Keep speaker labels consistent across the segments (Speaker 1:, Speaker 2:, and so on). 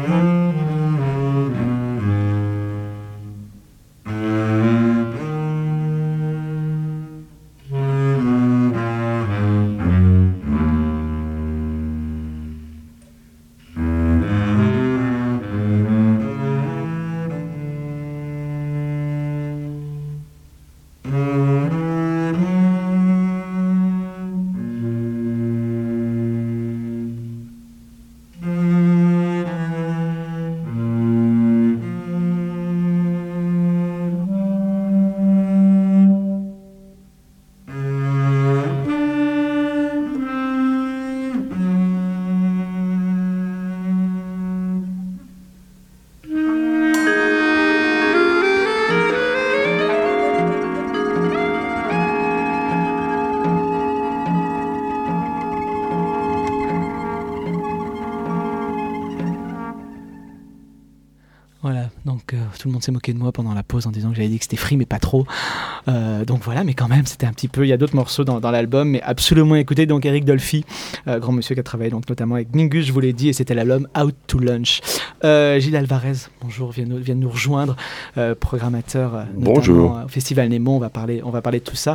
Speaker 1: Tout le monde s'est moqué de moi pendant la pause en disant que j'avais dit que c'était free mais pas trop, donc voilà, mais quand même c'était un petit peu, il y a d'autres morceaux dans l'album, mais absolument écoutez. Donc Eric Dolphy, grand monsieur qui a travaillé donc notamment avec Mingus, je vous l'ai dit, et c'était l'album Out to Lunch. Gilles Alvarez, bonjour, vient de nous rejoindre, programmateur notamment au Festival Nemo. On va parler de tout ça.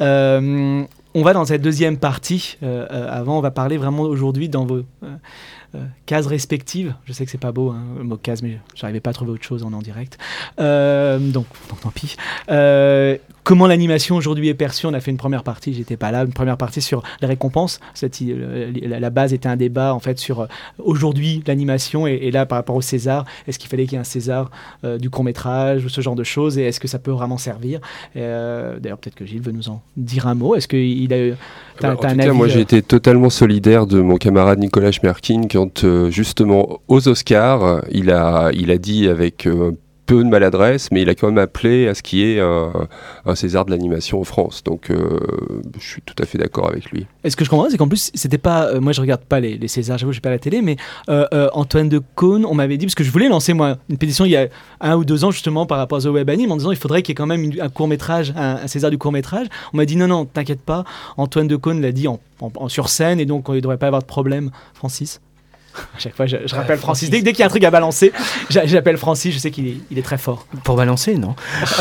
Speaker 1: On va dans cette deuxième partie. Avant, on va parler vraiment aujourd'hui dans vos cases respectives. Je sais que c'est pas beau, hein, le mot case, mais j'arrivais pas à trouver autre chose en direct. Donc tant pis. Comment l'animation aujourd'hui est perçue. On a fait une première partie, j'étais pas là, une première partie sur les récompenses. La base était un débat en fait sur aujourd'hui l'animation et là par rapport au César, est-ce qu'il fallait qu'il y ait un César du court-métrage ou ce genre de choses, et est-ce que ça peut vraiment servir. D'ailleurs peut-être que Gilles veut nous en dire un mot. Est-ce qu'il a eu
Speaker 2: en tout cas, moi j'ai été totalement solidaire de mon camarade Nicolas Schmerkin quand justement aux Oscars il a dit avec peu de maladresse, mais il a quand même appelé à ce qu'il y ait un César de l'animation en France. Donc je suis tout à fait d'accord avec lui.
Speaker 1: Et ce que je comprends, c'est qu'en plus, c'était pas. Moi, je regarde pas les Césars, j'avoue, je suis pas à la télé, mais Antoine de Caunes, on m'avait dit, parce que je voulais lancer moi une pétition il y a 1 ou 2 ans, justement, par rapport à The Web Anime, en disant il faudrait qu'il y ait quand même un court-métrage, un César du court-métrage. On m'a dit non, t'inquiète pas. Antoine de Caunes l'a dit sur scène, et donc il ne devrait pas y avoir de problème. Francis? À chaque fois, je rappelle Francis. Dès qu'il y a un truc à balancer, j'appelle Francis. Je sais qu'il est très fort.
Speaker 3: Pour balancer, non.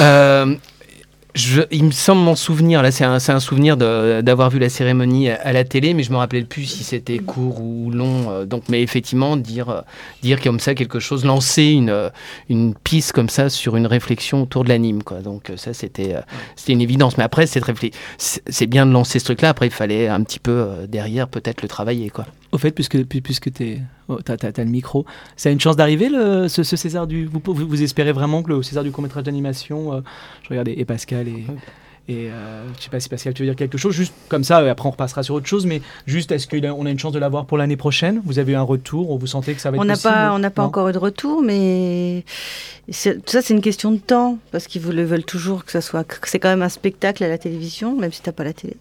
Speaker 3: Il me semble m'en souvenir, là c'est un souvenir d'avoir vu la cérémonie à la télé, mais je me rappelais plus si c'était court ou long. Donc, mais effectivement, dire comme ça quelque chose, lancer une piste comme ça sur une réflexion autour de l'anime, quoi. Donc ça c'était une évidence. Mais après c'est bien de lancer ce truc-là. Après il fallait un petit peu derrière peut-être le travailler, quoi.
Speaker 1: Au fait, puisque t'as le micro, ça a une chance d'arriver ce César du. Vous espérez vraiment que le César du court-métrage d'animation, je regardais et Pascal et je sais pas si Pascal tu veux dire quelque chose, juste comme ça, après on repassera sur autre chose, mais juste est-ce qu'on a une chance de l'avoir pour l'année prochaine? Vous avez eu un retour, ou vous sentez que ça va être possible?
Speaker 4: On n'a pas encore eu de retour, mais tout ça c'est une question de temps, parce qu'ils veulent toujours que ça soit, c'est quand même un spectacle à la télévision, même si t'as pas la télé,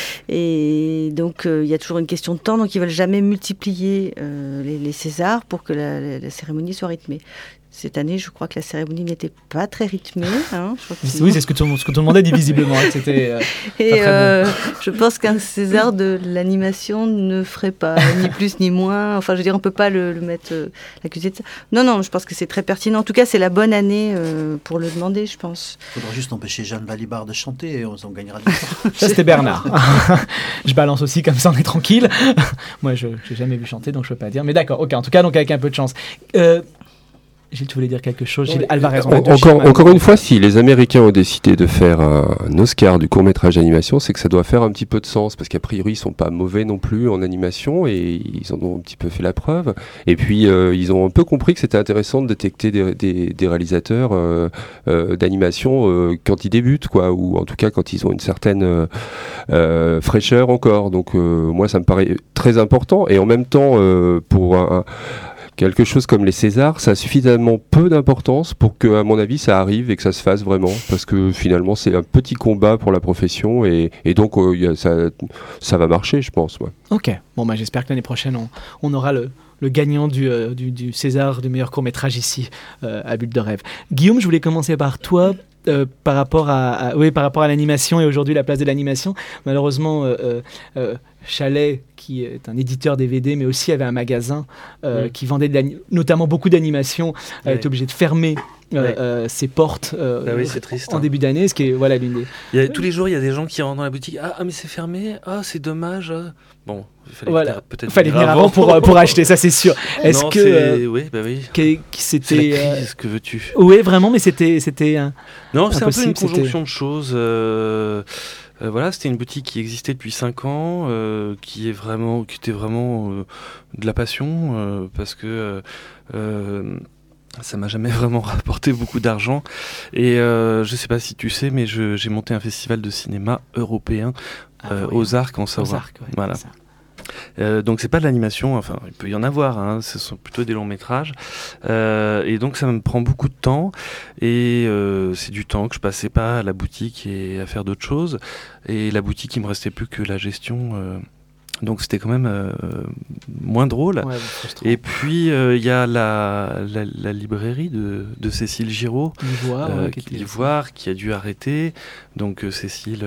Speaker 4: et donc il y a toujours une question de temps, donc ils veulent jamais multiplier les Césars pour que la cérémonie soit rythmée. Cette année, je crois que la cérémonie n'était pas très rythmée. Hein,
Speaker 1: oui, c'est ce que tout le monde a dit visiblement. C'était
Speaker 4: et
Speaker 1: pas très bon.
Speaker 4: Je pense qu'un César de l'animation ne ferait pas ni plus ni moins. Enfin, je veux dire, on ne peut pas le mettre l'accusé de ça. Non, je pense que c'est très pertinent. En tout cas, c'est la bonne année pour le demander, je pense.
Speaker 5: Il faudra juste empêcher Jeanne Balibar de chanter et on gagnera du temps.
Speaker 1: Ça, c'était Bernard. Je balance aussi, comme ça on est tranquille. Moi, je n'ai jamais vu chanter, donc je ne peux pas dire. Mais d'accord, ok. En tout cas, donc avec un peu de chance. Gilles, tu voulais dire quelque chose? Gilles Alvarez.
Speaker 2: Encore une fois, si les Américains ont décidé de faire un Oscar du court-métrage d'animation, c'est que ça doit faire un petit peu de sens, parce qu'a priori, ils sont pas mauvais non plus en animation, et ils en ont un petit peu fait la preuve. Et puis, ils ont un peu compris que c'était intéressant de détecter des réalisateurs d'animation quand ils débutent, quoi, ou en tout cas quand ils ont une certaine fraîcheur encore. Donc, moi, ça me paraît très important. Et en même temps, pour quelque chose comme les Césars, ça a suffisamment peu d'importance pour que, à mon avis, ça arrive et que ça se fasse vraiment. Parce que finalement, c'est un petit combat pour la profession et donc ça va marcher, je pense. Ouais.
Speaker 1: Ok. Bon, j'espère que l'année prochaine, on aura le gagnant du César du meilleur court-métrage ici, à Bulle de Rêve. Guillaume, je voulais commencer par toi. Par rapport à l'animation et aujourd'hui la place de l'animation, malheureusement Chalet, qui est un éditeur DVD, mais aussi avait un magasin qui vendait notamment beaucoup d'animations, a été obligé de fermer ses portes
Speaker 6: c'est triste,
Speaker 1: en début d'année, ce qui est voilà l'une des...
Speaker 6: Tous les jours, il y a des gens qui rentrent dans la boutique. Ah, mais c'est fermé. Ah, c'est dommage. Bon, il fallait
Speaker 1: venir avant pour acheter, ça c'est sûr. Est-ce que
Speaker 6: oui.
Speaker 1: c'était
Speaker 6: C'est la crise, que veux-tu?
Speaker 1: Oui, vraiment, mais c'était
Speaker 6: non, c'est un peu une
Speaker 1: impossible,
Speaker 6: conjonction de choses. Voilà, c'était une boutique qui existait depuis 5 ans, qui était vraiment de la passion, parce que ça m'a jamais vraiment rapporté beaucoup d'argent. Et je sais pas si tu sais, mais j'ai monté un festival de cinéma européen aux Arcs en Savoie. Voilà. Donc c'est pas de l'animation, enfin il peut y en avoir, hein, ce sont plutôt des longs métrages, et donc ça me prend beaucoup de temps, et c'est du temps que je passais pas à la boutique et à faire d'autres choses, et la boutique il me restait plus que la gestion, donc c'était quand même moins drôle. Et puis il y a la librairie de Cécile Giraud, l'Ivoire, qui a dû arrêter, donc Cécile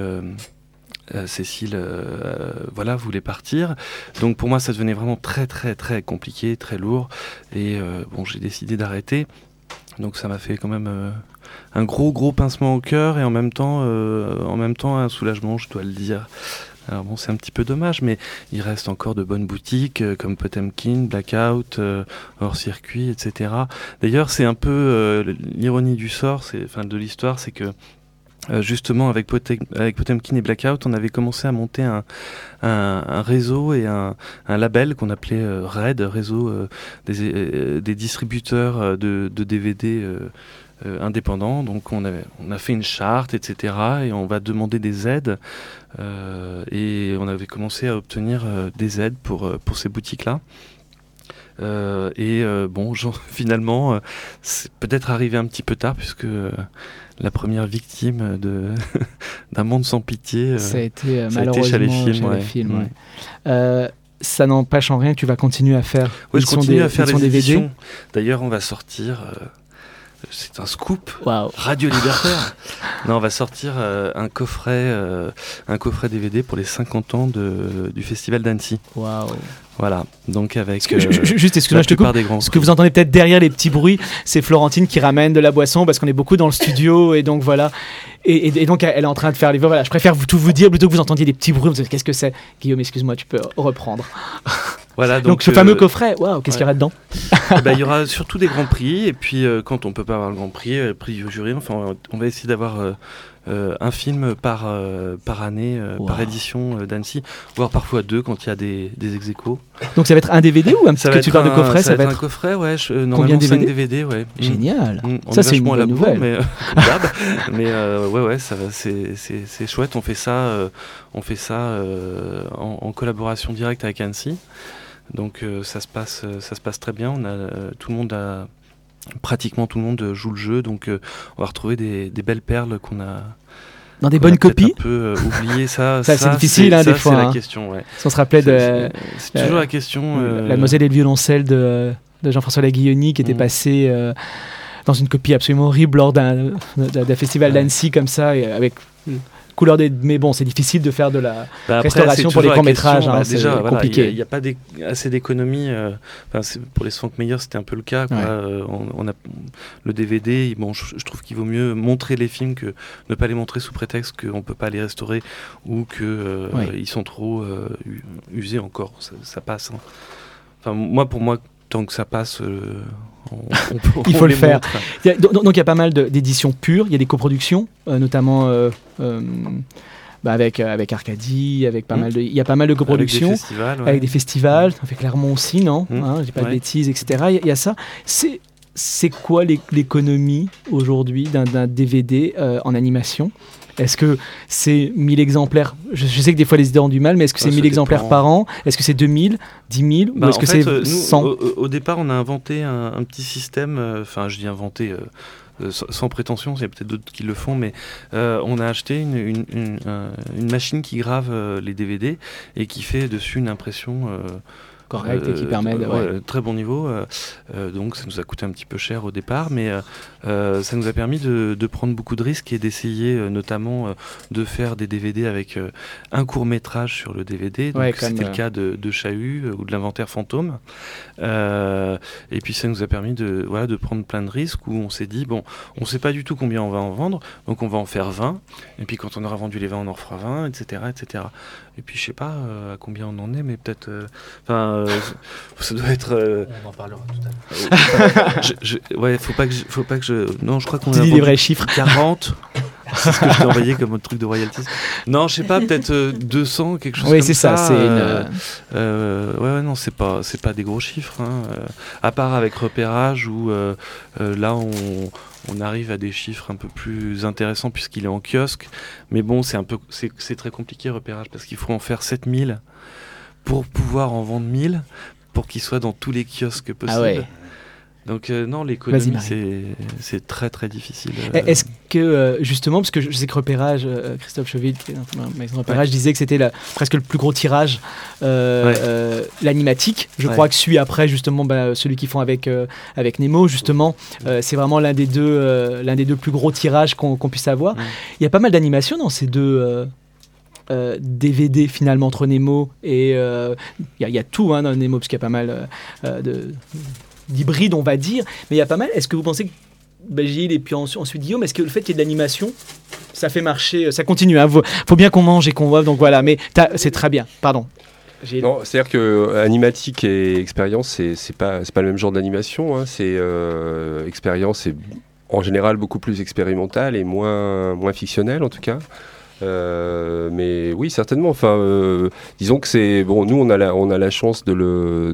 Speaker 6: voulait partir, donc pour moi ça devenait vraiment très très très compliqué, très lourd, et j'ai décidé d'arrêter, donc ça m'a fait quand même un gros pincement au cœur, et en même temps un soulagement, je dois le dire. Alors bon, c'est un petit peu dommage, mais il reste encore de bonnes boutiques comme Potemkin, Blackout, Hors Circuit, etc. D'ailleurs c'est un peu l'ironie du sort, de l'histoire, c'est que justement avec Potemkin et Blackout, on avait commencé à monter un réseau et un label qu'on appelait RAID, réseau des distributeurs de DVD indépendants. Donc on a fait une charte, etc. et on va demander des aides, et on avait commencé à obtenir des aides pour ces boutiques-là. Finalement, c'est peut-être arrivé un petit peu tard, puisque la première victime d'un monde sans pitié,
Speaker 1: ça a été malheureusement
Speaker 6: chez les films.
Speaker 1: Ça n'empêche en rien que tu vas continuer à faire.
Speaker 6: Oui, je continue à faire les éditions.
Speaker 1: DVD.
Speaker 6: D'ailleurs, on va sortir. C'est un scoop.
Speaker 1: Wow.
Speaker 6: Radio Libertaire. Non, on va sortir un coffret DVD pour les 50 ans du Festival d'Annecy.
Speaker 1: Waouh.
Speaker 6: Voilà, donc avec
Speaker 1: juste, excuse-moi, je te coupe. Ce que vous entendez peut-être derrière les petits bruits, c'est Florentine qui ramène de la boisson, parce qu'on est beaucoup dans le studio, et donc voilà. Et donc elle est en train de faire les... Voilà, je préfère tout vous dire plutôt que vous entendiez des petits bruits. Vous dites, qu'est-ce que c'est? Guillaume, excuse-moi, tu peux reprendre.
Speaker 6: Voilà,
Speaker 1: donc ce fameux coffret, waouh, qu'est-ce qu'il y aura dedans?
Speaker 6: Il y aura surtout des grands prix, et puis quand on peut pas avoir le grand prix, prix du jury, enfin on va essayer d'avoir un film par année, par édition d'Annecy, voire parfois 2 quand il y a des ex-aequo.
Speaker 1: Donc ça va être un DVD ou un petit que tu parles de coffret?
Speaker 6: Ça va être un coffret, ouais. Normalement 5 DVD, ouais.
Speaker 1: Génial.
Speaker 6: Ça
Speaker 1: c'est une bonne nouvelle.
Speaker 6: Mais c'est chouette. On fait ça en collaboration directe avec Annecy. Donc ça se passe très bien. Pratiquement tout le monde joue le jeu, donc on va retrouver des belles perles qu'on a
Speaker 1: dans des bonnes copies.
Speaker 6: Un peu oublié ça.
Speaker 1: C'est difficile des fois.
Speaker 6: C'est la question. Ouais.
Speaker 1: Si on se rappelait
Speaker 6: c'est toujours la question.
Speaker 1: La Demoiselle et le violoncelle de Jean-François Laguilloni, qui était passé dans une copie absolument horrible lors d'un festival d'Annecy comme ça, et avec couleur mais bon, c'est difficile de faire de la restauration pour les courts-métrages, c'est compliqué.
Speaker 6: Il n'y a pas assez d'économie, pour les Svankmajer c'était un peu le cas, quoi. On a le DVD, je trouve qu'il vaut mieux montrer les films que ne pas les montrer sous prétexte qu'on ne peut pas les restaurer, ou qu'ils sont trop usés encore, ça passe, hein. Enfin, pour moi, tant que ça passe,
Speaker 1: il faut le faire. Donc il y a pas mal d'éditions pures, il y a des coproductions, notamment avec Arcadie, avec il y a pas mal de coproductions, avec des festivals, avec Clermont aussi, non, j'ai pas de bêtises, etc. Il y a ça. C'est quoi l'économie aujourd'hui d'un DVD en animation? Est-ce que c'est 1000 exemplaires? Je sais que des fois les idées ont du mal, mais est-ce que c'est 1000 exemplaires par an? Est-ce que c'est 2000, 10 000, ou est-ce que c'est 100?
Speaker 6: Au départ, on a inventé un petit système, je dis inventé sans prétention, il y a peut-être d'autres qui le font, mais on a acheté une machine qui grave les DVD et qui fait dessus une impression
Speaker 1: correct et qui permet de...
Speaker 6: très bon niveau. Donc ça nous a coûté un petit peu cher au départ, mais ça nous a permis de prendre beaucoup de risques et d'essayer notamment de faire des DVD avec un court-métrage sur le DVD. Donc c'était le cas de Chahut ou de l'Inventaire Fantôme. Et puis ça nous a permis de prendre plein de risques où on s'est dit, bon, on ne sait pas du tout combien on va en vendre, donc on va en faire 20, et puis quand on aura vendu les 20, on en refera 20, etc. etc. Et puis je sais pas à combien on en est, mais peut-être... ça doit être...
Speaker 3: On en parlera tout à l'heure.
Speaker 6: Faut pas que je... Non, je crois qu'on a
Speaker 1: vendu
Speaker 6: les
Speaker 1: vrais chiffres.
Speaker 6: 40. C'est ce que je t'ai envoyé comme truc de royalties. Non, je sais pas, peut-être 200, quelque chose comme ça.
Speaker 1: Oui, c'est ça. C'est
Speaker 6: non, c'est pas des gros chiffres. Hein. À part avec Repérage, où là, on arrive à des chiffres un peu plus intéressants puisqu'il est en kiosque. Mais bon, c'est très compliqué, Repérage, parce qu'il faut en faire 7000 pour pouvoir en vendre 1000 pour qu'il soit dans tous les kiosques possibles. Ah ouais. Donc non, l'économie, c'est très très difficile.
Speaker 1: Est-ce que, justement, parce que je sais que Repérage, Christophe Cheville, qui est dans ma maison de Repérage, disait que c'était presque le plus gros tirage, l'animatique. Je crois que suit après, justement, celui qu'ils font avec Nemo, justement. C'est vraiment l'un des deux plus gros tirages qu'on puisse avoir. Il y a pas mal d'animations dans ces deux... DVD finalement entre Nemo et il y a tout dans Nemo parce qu'il y a pas mal d'hybrides, on va dire, mais il y a pas mal. Est-ce que vous pensez que Gilles et puis ensuite Guillaume, est-ce que le fait qu'il y ait de l'animation, ça fait marcher, ça continue, hein, faut bien qu'on mange et qu'on voit, donc voilà, mais c'est très bien, pardon.
Speaker 2: Non, c'est-à-dire que animatique et expérience, c'est pas le même genre d'animation, hein, expérience est en général beaucoup plus expérimentale et moins fictionnelle en tout cas. Mais oui, certainement. Enfin, disons que c'est bon. Nous, on a la chance de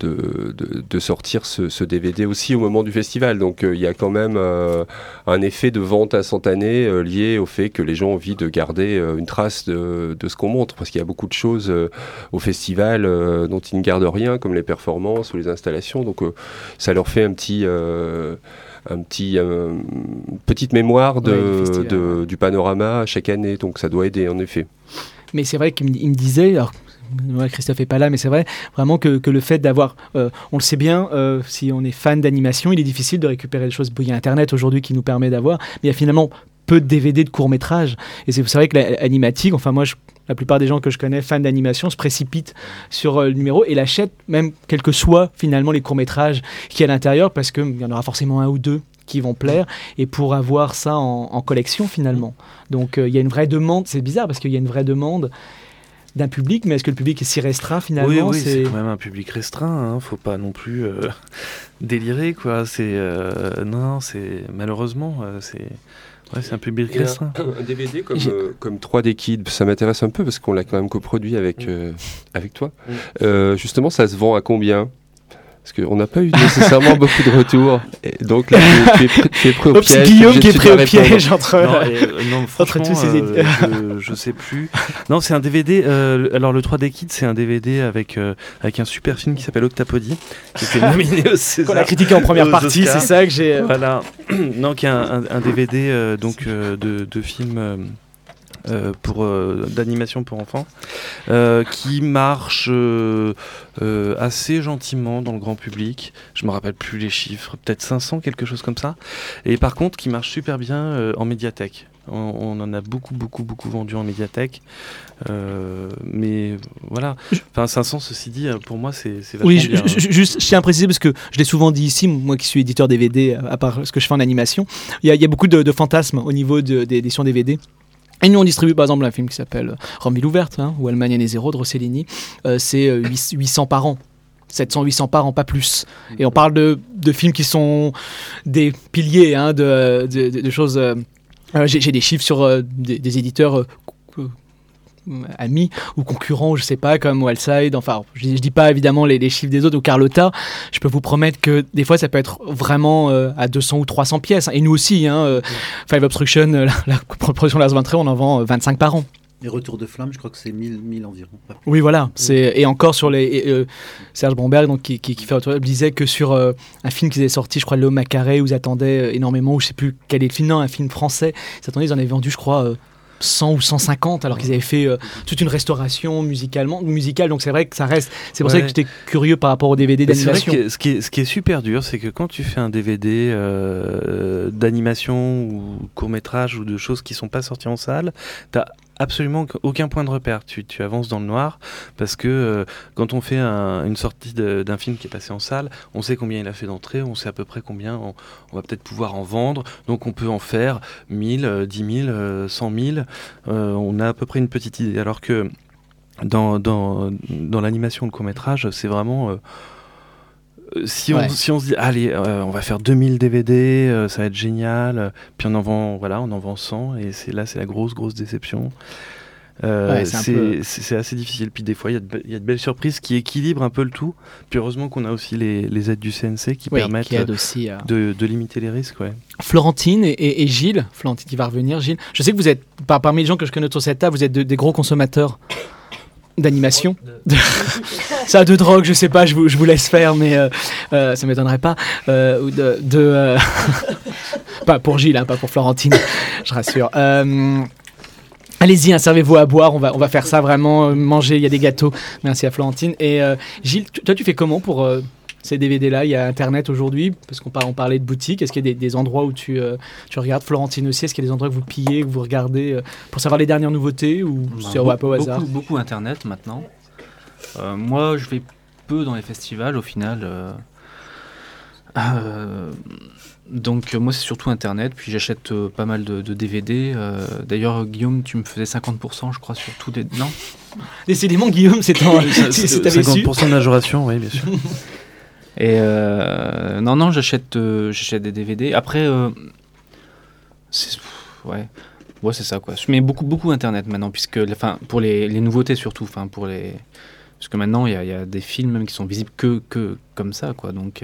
Speaker 2: sortir ce DVD aussi au moment du festival. Donc, il y a quand même un effet de vente instantanée lié au fait que les gens ont envie de garder une trace de ce qu'on montre, parce qu'il y a beaucoup de choses au festival dont ils ne gardent rien, comme les performances ou les installations. Donc, ça leur fait petite mémoire du panorama chaque année, donc ça doit aider en effet.
Speaker 1: Mais c'est vrai qu'il me disait, alors Christophe n'est pas là, mais c'est vrai vraiment que le fait d'avoir, on le sait bien, si on est fan d'animation, il est difficile de récupérer les choses. Il y a Internet aujourd'hui qui nous permet d'avoir, mais il y a finalement peu de DVD de courts-métrages, et c'est vrai que l'animatique, enfin moi la plupart des gens que je connais, fans d'animation, se précipitent sur le numéro et l'achètent, même quels que soient finalement les courts-métrages qu'il y a à l'intérieur, parce qu'il y en aura forcément un ou deux qui vont plaire, et pour avoir ça en collection finalement. Donc il y a une vraie demande, c'est bizarre parce qu'il y a une vraie demande d'un public, mais est-ce que le public est si restreint finalement?
Speaker 6: Oui, c'est quand même un public restreint, hein. Faut pas non plus délirer, quoi. Non, c'est malheureusement, c'est un public restreint.
Speaker 2: Un DVD comme 3D Kids, ça m'intéresse un peu parce qu'on l'a quand même coproduit avec toi. Justement, ça se vend à combien? Parce qu'on n'a pas eu nécessairement beaucoup de retours. Et donc là, tu es pris au piège.
Speaker 1: Petit Guillaume qui est pris au piège entre
Speaker 6: tous ces éditeurs. Je sais plus. Non, c'est un DVD. Alors le 3D Kids, c'est un DVD avec un super film qui s'appelle Octapodie, qui était nominé au César.
Speaker 1: Qu'on a critiqué en première partie, c'est ça que j'ai.
Speaker 6: Voilà. Non, qui est un DVD de films. D'animation pour enfants qui marche assez gentiment dans le grand public. Je me rappelle plus les chiffres, peut-être 500, quelque chose comme ça, et par contre qui marche super bien en médiathèque. On en a beaucoup vendu en médiathèque, mais voilà, enfin 500, ceci dit, pour moi c'est vachement bien.
Speaker 1: Juste, je tiens à préciser, parce que je l'ai souvent dit ici, moi qui suis éditeur DVD, à part ce que je fais en animation, il y a beaucoup de fantasmes au niveau des éditions DVD. Et nous, on distribue par exemple un film qui s'appelle Rome ouverte, ou Allemagne année zéro de Rossellini. C'est 800 par an. 700-800 par an, pas plus. Et on parle de films qui sont des piliers de choses... j'ai des chiffres sur des éditeurs... amis ou concurrents, je sais pas, comme Wildside, enfin je dis pas évidemment les chiffres des autres, ou Carlotta. Je peux vous promettre que des fois ça peut être vraiment à 200 ou 300 pièces, et nous aussi, Five Obstruction, la production Lars von Trier, on en vend 25 par an.
Speaker 5: Les Retours de Flamme, je crois que c'est 1000 environ.
Speaker 1: Oui, voilà. Et encore sur Serge Bromberg, donc, qui fait, disait que sur un film qu'ils avaient sorti, je crois, L'Homme à carré, où ils attendaient énormément, ou je sais plus quel est le film, non, un film français, ils en avaient vendu, je crois, 100 ou 150 alors qu'ils avaient fait toute une restauration musicale, donc c'est vrai que ça reste, c'est pour ça que j'étais curieux par rapport au DVD d'animation.
Speaker 6: C'est vrai que ce qui est super dur, c'est que quand tu fais un DVD d'animation ou court-métrage ou de choses qui sont pas sorties en salle, t'as absolument aucun point de repère. Tu avances dans le noir parce que quand on fait une sortie d'un film qui est passé en salle, on sait combien il a fait d'entrées, on sait à peu près combien on va peut-être pouvoir en vendre, donc on peut en faire 1000, 10 000, 100 000. On a à peu près une petite idée. Alors que dans l'animation, le court-métrage, c'est vraiment... Si on se dit, allez, on va faire 2000 DVD, ça va être génial, puis on en vend 100, et c'est la grosse déception. C'est assez difficile. Puis des fois, il y a de belles surprises qui équilibrent un peu le tout. Puis heureusement qu'on a aussi les aides du CNC qui permettent aussi, de limiter les risques. Ouais.
Speaker 1: Florentine et Gilles, Florentine qui va revenir, Gilles, je sais que vous êtes, parmi les gens que je connais autour de cette table, vous êtes des gros consommateurs d'animation, ça de drogue, je sais pas, je vous laisse faire, mais ça m'étonnerait pas, pas pour Gilles, hein, pas pour Florentine, je rassure. Allez-y, servez-vous à boire, on va faire ça vraiment, manger, il y a des gâteaux. Merci à Florentine. Et Gilles, toi tu fais comment pour ces DVD-là? Il y a Internet aujourd'hui, parce qu'on parlait de boutique. Est-ce qu'il y a des endroits où tu regardes? Florentine aussi, est-ce qu'il y a des endroits que vous pillez, que vous regardez pour savoir les dernières nouveautés, ou c'est un peu au hasard?
Speaker 7: Beaucoup Internet maintenant. Moi, je vais peu dans les festivals au final. Donc moi c'est surtout Internet, puis j'achète pas mal de DVD. D'ailleurs Guillaume, tu me faisais 50% je crois sur tout des... Non,
Speaker 1: décidément Guillaume, c'est
Speaker 6: 50% de majoration, oui bien sûr.
Speaker 7: Et non j'achète des DVD. Après c'est ça quoi. Mais beaucoup Internet maintenant, puisque pour les nouveautés surtout, parce que maintenant il y a des films même qui sont visibles que comme ça quoi, donc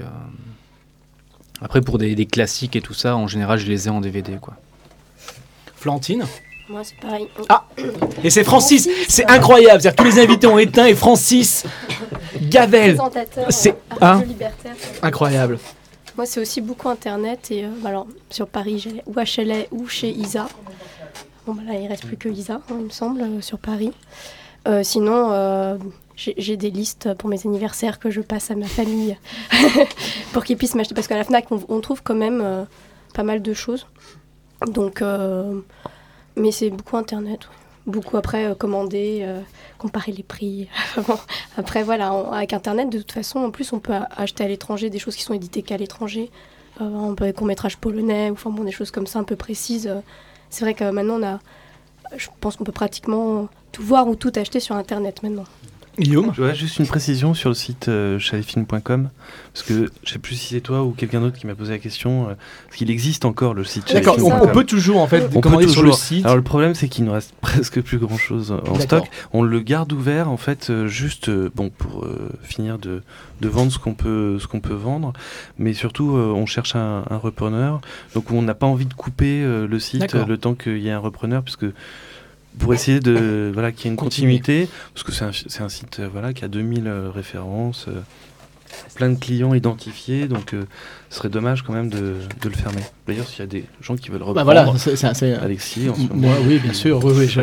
Speaker 7: après, pour des classiques et tout ça, en général, je les ai en DVD, quoi.
Speaker 1: Florentine?
Speaker 8: Moi, c'est pareil.
Speaker 1: Ah! Et c'est Francis! C'est incroyable! C'est-à-dire que tous les invités ont éteint et Francis Gavel! C'est
Speaker 8: libertaire.
Speaker 1: Incroyable.
Speaker 8: Moi, c'est aussi beaucoup Internet. Et alors, sur Paris, j'allais ou HLA ou chez Isa. Bon, là, il ne reste plus que Isa, il me semble, sur Paris. Sinon... J'ai des listes pour mes anniversaires que je passe à ma famille pour qu'ils puissent m'acheter. Parce qu'à la FNAC, on trouve quand même pas mal de choses. Donc, mais c'est beaucoup Internet. Beaucoup après commander, comparer les prix. Après, voilà, avec Internet, de toute façon, en plus, on peut acheter à l'étranger des choses qui sont éditées qu'à l'étranger. Un peu des courts-métrages polonais, ou des choses comme ça un peu précises. C'est vrai que maintenant, je pense qu'on peut pratiquement tout voir ou tout acheter sur Internet maintenant.
Speaker 1: Guillaume ?
Speaker 6: Ouais, juste une précision sur le site chalefilm.com, parce que je sais plus si c'est toi ou quelqu'un d'autre qui m'a posé la question, parce qu'il existe encore le site chalefilm.com.
Speaker 1: D'accord, on peut toujours en fait commander sur le site.
Speaker 6: Alors le problème c'est qu'il ne reste presque plus grand chose en stock. On le garde ouvert en fait juste pour finir de vendre ce qu'on peut vendre, mais surtout on cherche un repreneur, donc on n'a pas envie de couper le site le temps qu'il y ait un repreneur, puisque pour essayer qu'il y ait une continuité, parce que c'est un site qui a 2000 références, plein de clients identifiés, donc ce serait dommage quand même de le fermer. D'ailleurs, s'il y a des gens qui veulent reprendre, Alexis, en ce moment,
Speaker 1: oui, bien sûr,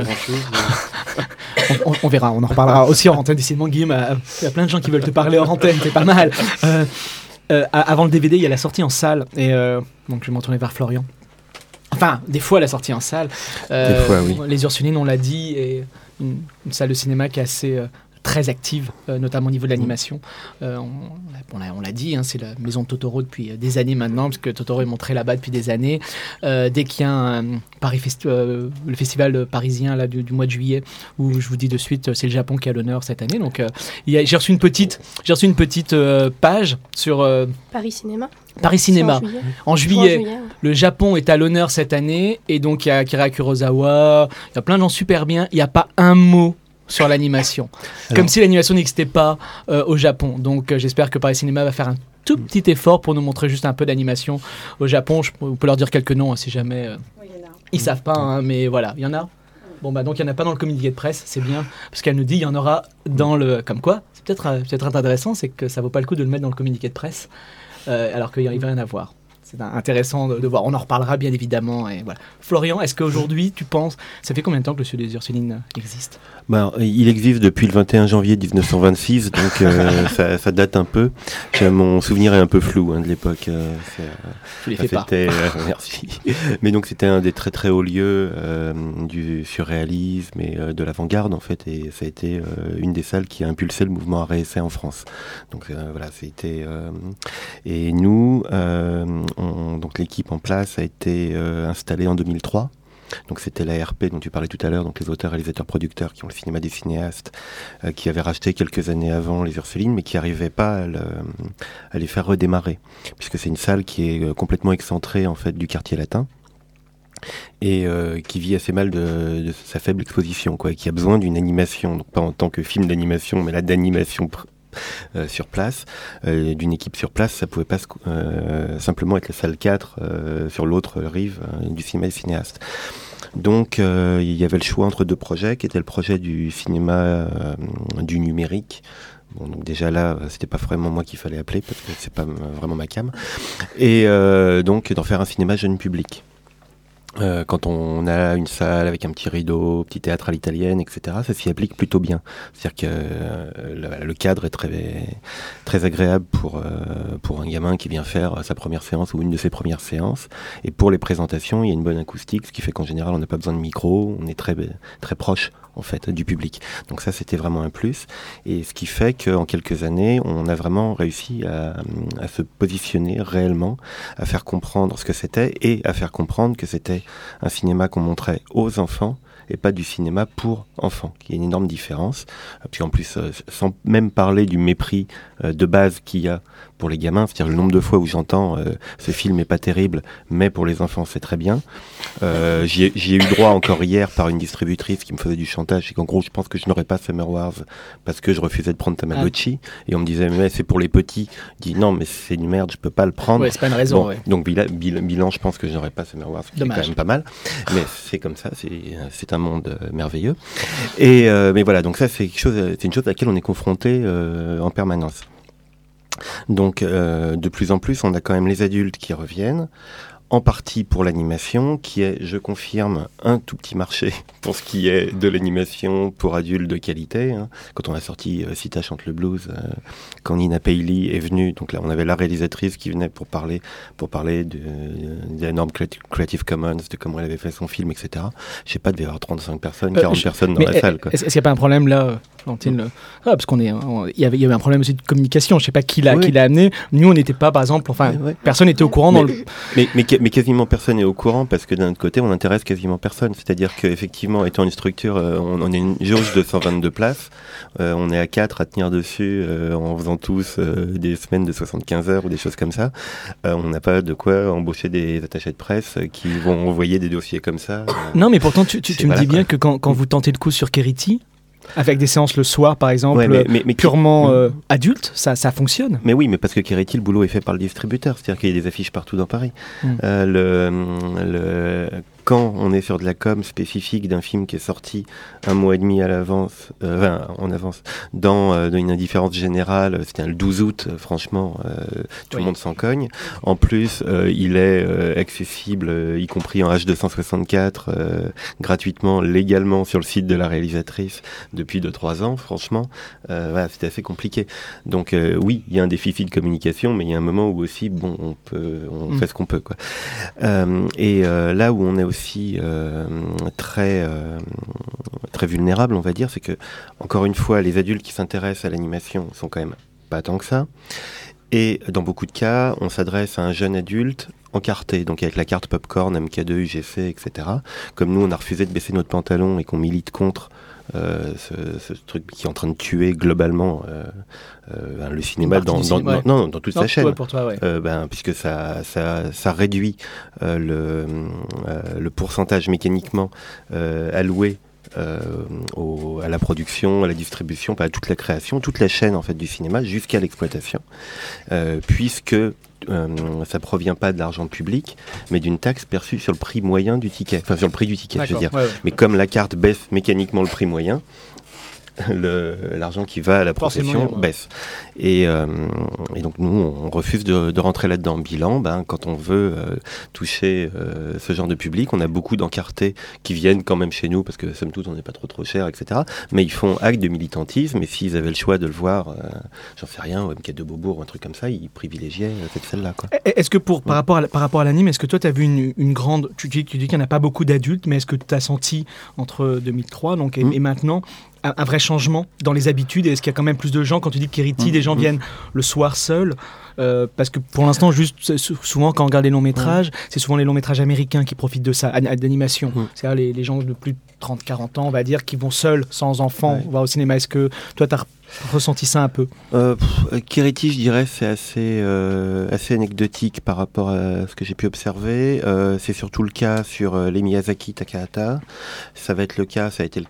Speaker 1: on verra, on en reparlera aussi en antenne. Décidément, Guillaume, il y a plein de gens qui veulent te parler en antenne, c'est pas mal. Avant le DVD, il y a la sortie en salle, et donc je vais m'en tourner vers Florian. Enfin, des fois la sortie en salle.
Speaker 2: Des fois, oui.
Speaker 1: Les Ursulines, on l'a dit, et une salle de cinéma qui est assez très active, notamment au niveau de l'animation. On l'a dit, c'est la maison de Totoro depuis des années maintenant, parce que Totoro est montré là-bas depuis des années. Dès qu'il y a le festival parisien là, du mois de juillet, où je vous dis de suite, c'est le Japon qui a l'honneur cette année. Donc, j'ai reçu une petite page sur
Speaker 8: Paris Cinéma.
Speaker 1: Paris Cinéma. En juillet. Le Japon est à l'honneur cette année, et donc il y a Akira Kurosawa, il y a plein de gens super bien. Il n'y a pas un mot sur l'animation. Comme si l'animation n'existait pas au Japon. Donc j'espère que Paris Cinéma va faire un tout petit effort pour nous montrer juste un peu d'animation au Japon. On peut leur dire quelques noms si jamais ils savent pas, mais voilà, il y en a. Bon donc il n'y en a pas dans le communiqué de presse, c'est bien, parce qu'elle nous dit il y en aura dans le... Comme quoi, c'est peut-être intéressant, c'est que ça vaut pas le coup de le mettre dans le communiqué de presse, alors qu'il va y en avoir. c'est intéressant de voir. On en reparlera bien évidemment. Et voilà. Florian, est-ce qu'aujourd'hui, tu penses, ça fait combien de temps que le Cieux des Ursulines existe ?
Speaker 9: Il existe depuis le 21 janvier 1926, donc ça date un peu. Mon souvenir est un peu flou de l'époque.
Speaker 1: Je les fais pas.
Speaker 9: Merci. Mais donc c'était un des très très hauts lieux du surréalisme et de l'avant-garde en fait, et ça a été une des salles qui a impulsé le mouvement art et essai en France. Donc voilà, c'était et nous, donc l'équipe en place a été installée en 2003. Donc c'était l'ARP dont tu parlais tout à l'heure, donc les auteurs, réalisateurs, producteurs qui ont le cinéma des cinéastes, qui avaient racheté quelques années avant les Ursulines, mais qui n'arrivaient pas à les faire redémarrer, puisque c'est une salle qui est complètement excentrée en fait du quartier latin et qui vit assez mal de sa faible exposition, quoi, et qui a besoin d'une animation, donc pas en tant que film d'animation, mais là d'animation sur place, d'une équipe sur place. Ça pouvait pas simplement être la salle 4 sur l'autre rive du cinéma des cinéastes. Donc il y avait le choix entre deux projets, qui était le projet du cinéma du numérique. Bon, donc déjà là, c'était pas vraiment moi qu'il fallait appeler, parce que c'est pas vraiment ma cam. Et donc d'en faire un cinéma jeune public. Quand on a une salle avec un petit rideau, petit théâtre à l'italienne, etc., ça s'y applique plutôt bien. C'est-à-dire que le cadre est très, très agréable pour un gamin qui vient faire sa première séance ou une de ses premières séances. Et pour les présentations, il y a une bonne acoustique, ce qui fait qu'en général, on n'a pas besoin de micro, on est très, très proche en fait du public. Donc ça, c'était vraiment un plus. Et ce qui fait qu'en quelques années, on a vraiment réussi à se positionner réellement, à faire comprendre ce que c'était et à faire comprendre que c'était un cinéma qu'on montrait aux enfants et pas du cinéma pour enfants, qui est une énorme différence. Puis en plus, sans même parler du mépris de base qu'il y a pour les gamins, c'est-à-dire le nombre de fois où j'entends ce film est pas terrible, mais pour les enfants c'est très bien. J'y ai eu droit encore hier par une distributrice qui me faisait du chantage, et qu'en gros je pense que je n'aurais pas Summer Wars parce que je refusais de prendre Tamagotchi, et on me disait mais c'est pour les petits. Je dis non mais c'est une merde, je peux pas le prendre.
Speaker 1: Ouais, c'est pas une raison.
Speaker 9: Bon,
Speaker 1: ouais.
Speaker 9: Donc bilan, je pense que je n'aurais pas Summer Wars, qui est quand même pas mal, mais c'est comme ça, c'est un monde merveilleux. Et mais voilà, donc ça c'est une chose à laquelle on est confronté en permanence. Donc de plus en plus, on a quand même les adultes qui reviennent, en partie pour l'animation, qui est, je confirme, un tout petit marché pour ce qui est de l'animation pour adultes de qualité. Quand on a sorti Sita chante le blues, quand Nina Paley est venue, donc là on avait la réalisatrice qui venait pour parler des normes Creative Commons, de comment elle avait fait son film, etc. Je sais pas, il devait y avoir 35 personnes, 40 personnes dans la salle. Quoi.
Speaker 1: Est-ce qu'il n'y a pas un problème là, Florentine, parce qu'il y avait un problème aussi de communication, je sais pas qui l'a amené. Nous on n'était pas, par exemple, personne n'était au courant dans le...
Speaker 9: Mais quasiment personne n'est au courant, parce que d'un autre côté, on n'intéresse quasiment personne. C'est-à-dire qu'effectivement, étant une structure, on est une jauge de 122 places, on est à 4 à tenir dessus en faisant tous des semaines de 75 heures ou des choses comme ça. On n'a pas de quoi embaucher des attachés de presse qui vont envoyer des dossiers comme ça.
Speaker 1: Non, mais pourtant, tu me dis bien que quand vous tentez le coup sur Keriti, avec des séances le soir, par exemple, mais purement adultes, ça fonctionne.
Speaker 9: Mais oui, mais parce que Keriti, le boulot est fait par le distributeur. C'est-à-dire qu'il y a des affiches partout dans Paris. Quand on est sur de la com spécifique d'un film qui est sorti un mois et demi en avance, dans une indifférence générale, c'était le 12 août, franchement, tout le monde s'en cogne. En plus, il est accessible, y compris en H264, gratuitement, légalement, sur le site de la réalisatrice depuis 2-3 ans, franchement. Voilà, c'était assez compliqué. Donc oui, il y a un déficit de communication, mais il y a un moment où aussi, on fait ce qu'on peut, quoi. Là où on est aussi très vulnérable, on va dire, c'est que, encore une fois, les adultes qui s'intéressent à l'animation sont quand même pas tant que ça. Et dans beaucoup de cas, on s'adresse à un jeune adulte encarté, donc avec la carte Popcorn, MK2, UGC, etc. Comme nous, on a refusé de baisser notre pantalon et qu'on milite contre ce truc qui est en train de tuer globalement le cinéma dans toute sa chaîne.
Speaker 1: Pour toi, ouais.
Speaker 9: Puisque ça réduit le pourcentage mécaniquement alloué à la production, à la distribution, à toute la création, toute la chaîne en fait du cinéma jusqu'à l'exploitation, puisque ça provient pas de l'argent public, mais d'une taxe perçue sur le prix moyen du ticket, enfin sur le prix du ticket, je veux dire. Ouais. Mais comme la carte baisse mécaniquement le prix moyen, l'argent qui va à la profession baisse. Et donc nous, on refuse de rentrer là-dedans. Bilan, quand on veut toucher ce genre de public, on a beaucoup d'encartés qui viennent quand même chez nous, parce que somme toute, on n'est pas trop cher, etc. Mais ils font acte de militantisme, et s'ils avaient le choix de le voir, j'en sais rien, au MK de Beaubourg ou un truc comme ça, ils privilégiaient cette salle-là, quoi.
Speaker 1: Est-ce que par rapport à l'anime, est-ce que toi, tu as vu une grande... Tu dis qu'il n'y en a pas beaucoup d'adultes, mais est-ce que tu as senti entre 2003 et maintenant un vrai changement dans les habitudes? Est-ce qu'il y a quand même plus de gens, quand tu dis Kiriti, des gens viennent le soir seuls? Parce que pour l'instant, souvent quand on regarde les longs métrages, c'est souvent les longs métrages américains qui profitent de ça, d'animation. C'est-à-dire les gens de plus de 30-40 ans, on va dire, qui vont seuls, sans enfants, voir au cinéma. Est-ce que toi, tu as ressenti ça un peu?
Speaker 9: Kiriti, je dirais, c'est assez anecdotique par rapport à ce que j'ai pu observer. C'est surtout le cas sur les Miyazaki Takahata. Ça a été le cas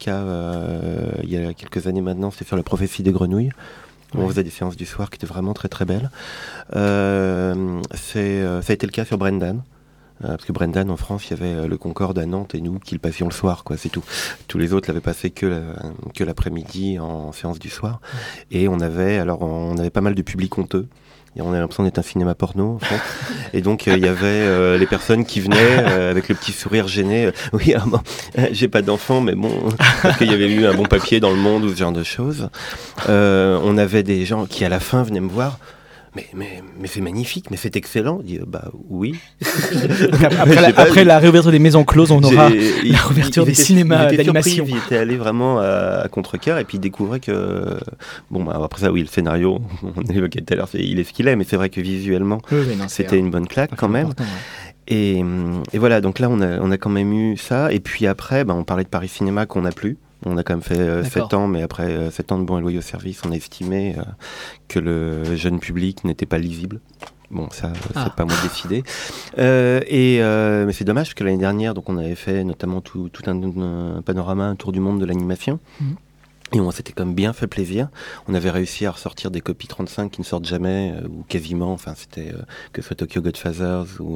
Speaker 9: il y a quelques années maintenant, c'était sur La prophétie des grenouilles. On faisait des séances du soir qui étaient vraiment très très belles. Ça a été le cas sur Brendan. Parce que Brendan, en France, il y avait le Concorde à Nantes et nous qui le passions le soir, quoi, c'est tout. Tous les autres l'avaient passé que l'après-midi en séance du soir. Et on avait pas mal de publics honteux. Et on a l'impression d'être un cinéma porno, en fait. Et donc, il y avait les personnes qui venaient avec le petit sourire gêné. Oui, j'ai pas d'enfant, mais bon, parce qu'il y avait eu un bon papier dans Le Monde ou ce genre de choses. On avait des gens qui, à la fin, venaient me voir. Mais c'est magnifique, mais c'est excellent. Je dis, oui.
Speaker 1: Après la réouverture des maisons closes, on aura la réouverture des cinémas d'animation.
Speaker 9: Ils étaient allés vraiment à contre-cœur et puis ils découvraient que... après ça, oui, le scénario, on évoquait tout à l'heure, il est ce qu'il est, mais c'est vrai que visuellement, c'était une bonne claque quand même. Et voilà, donc là, on a quand même eu ça. Et puis après, on parlait de Paris Cinéma qu'on n'a plus. On a quand même fait 7 ans, mais après 7 ans de bons et loyaux services, on a estimé que le jeune public n'était pas lisible. Bon, ça, c'est pas moi de décider. Mais c'est dommage, parce que l'année dernière, donc, on avait fait notamment tout un panorama, un tour du monde de l'animation. Et on s'était quand même bien fait plaisir. On avait réussi à ressortir des copies 35 qui ne sortent jamais, ou quasiment. Enfin, c'était que ce soit Tokyo Godfathers ou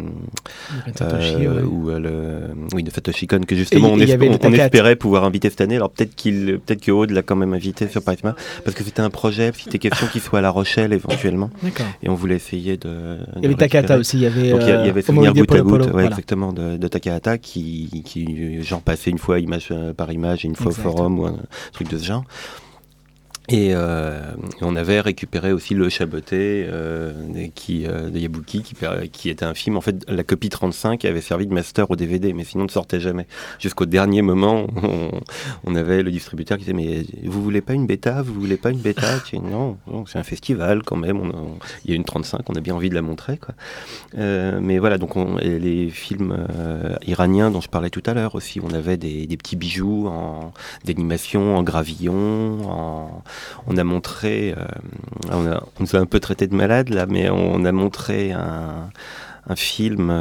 Speaker 9: de Satoshi Kon, que justement on espérait pouvoir inviter cette année. Alors peut-être que Aude l'a quand même invité sur Paris Cinéma, parce que c'était un projet, c'était question qu'il soit à La Rochelle éventuellement. D'accord. Et on voulait essayer de.
Speaker 1: Il y avait Takahata aussi. Il y
Speaker 9: avait Souvenir goutte à goutte, exactement, de Takahata qui genre passait une fois image par image et une fois au forum ou un truc de ce genre. Et on avait récupéré aussi Le Chaboté de Yabuki qui était un film, en fait la copie 35 avait servi de master au DVD, mais sinon ne sortait jamais. Jusqu'au dernier moment, on avait le distributeur qui disait mais vous voulez pas une bêta, non, c'est un festival quand même, il y a une 35, on a bien envie de la montrer, quoi. Mais voilà, donc les films iraniens dont je parlais tout à l'heure aussi, on avait des petits bijoux d'animation, en gravillon, on a montré, on nous a un peu traité de malade là, mais on a montré un film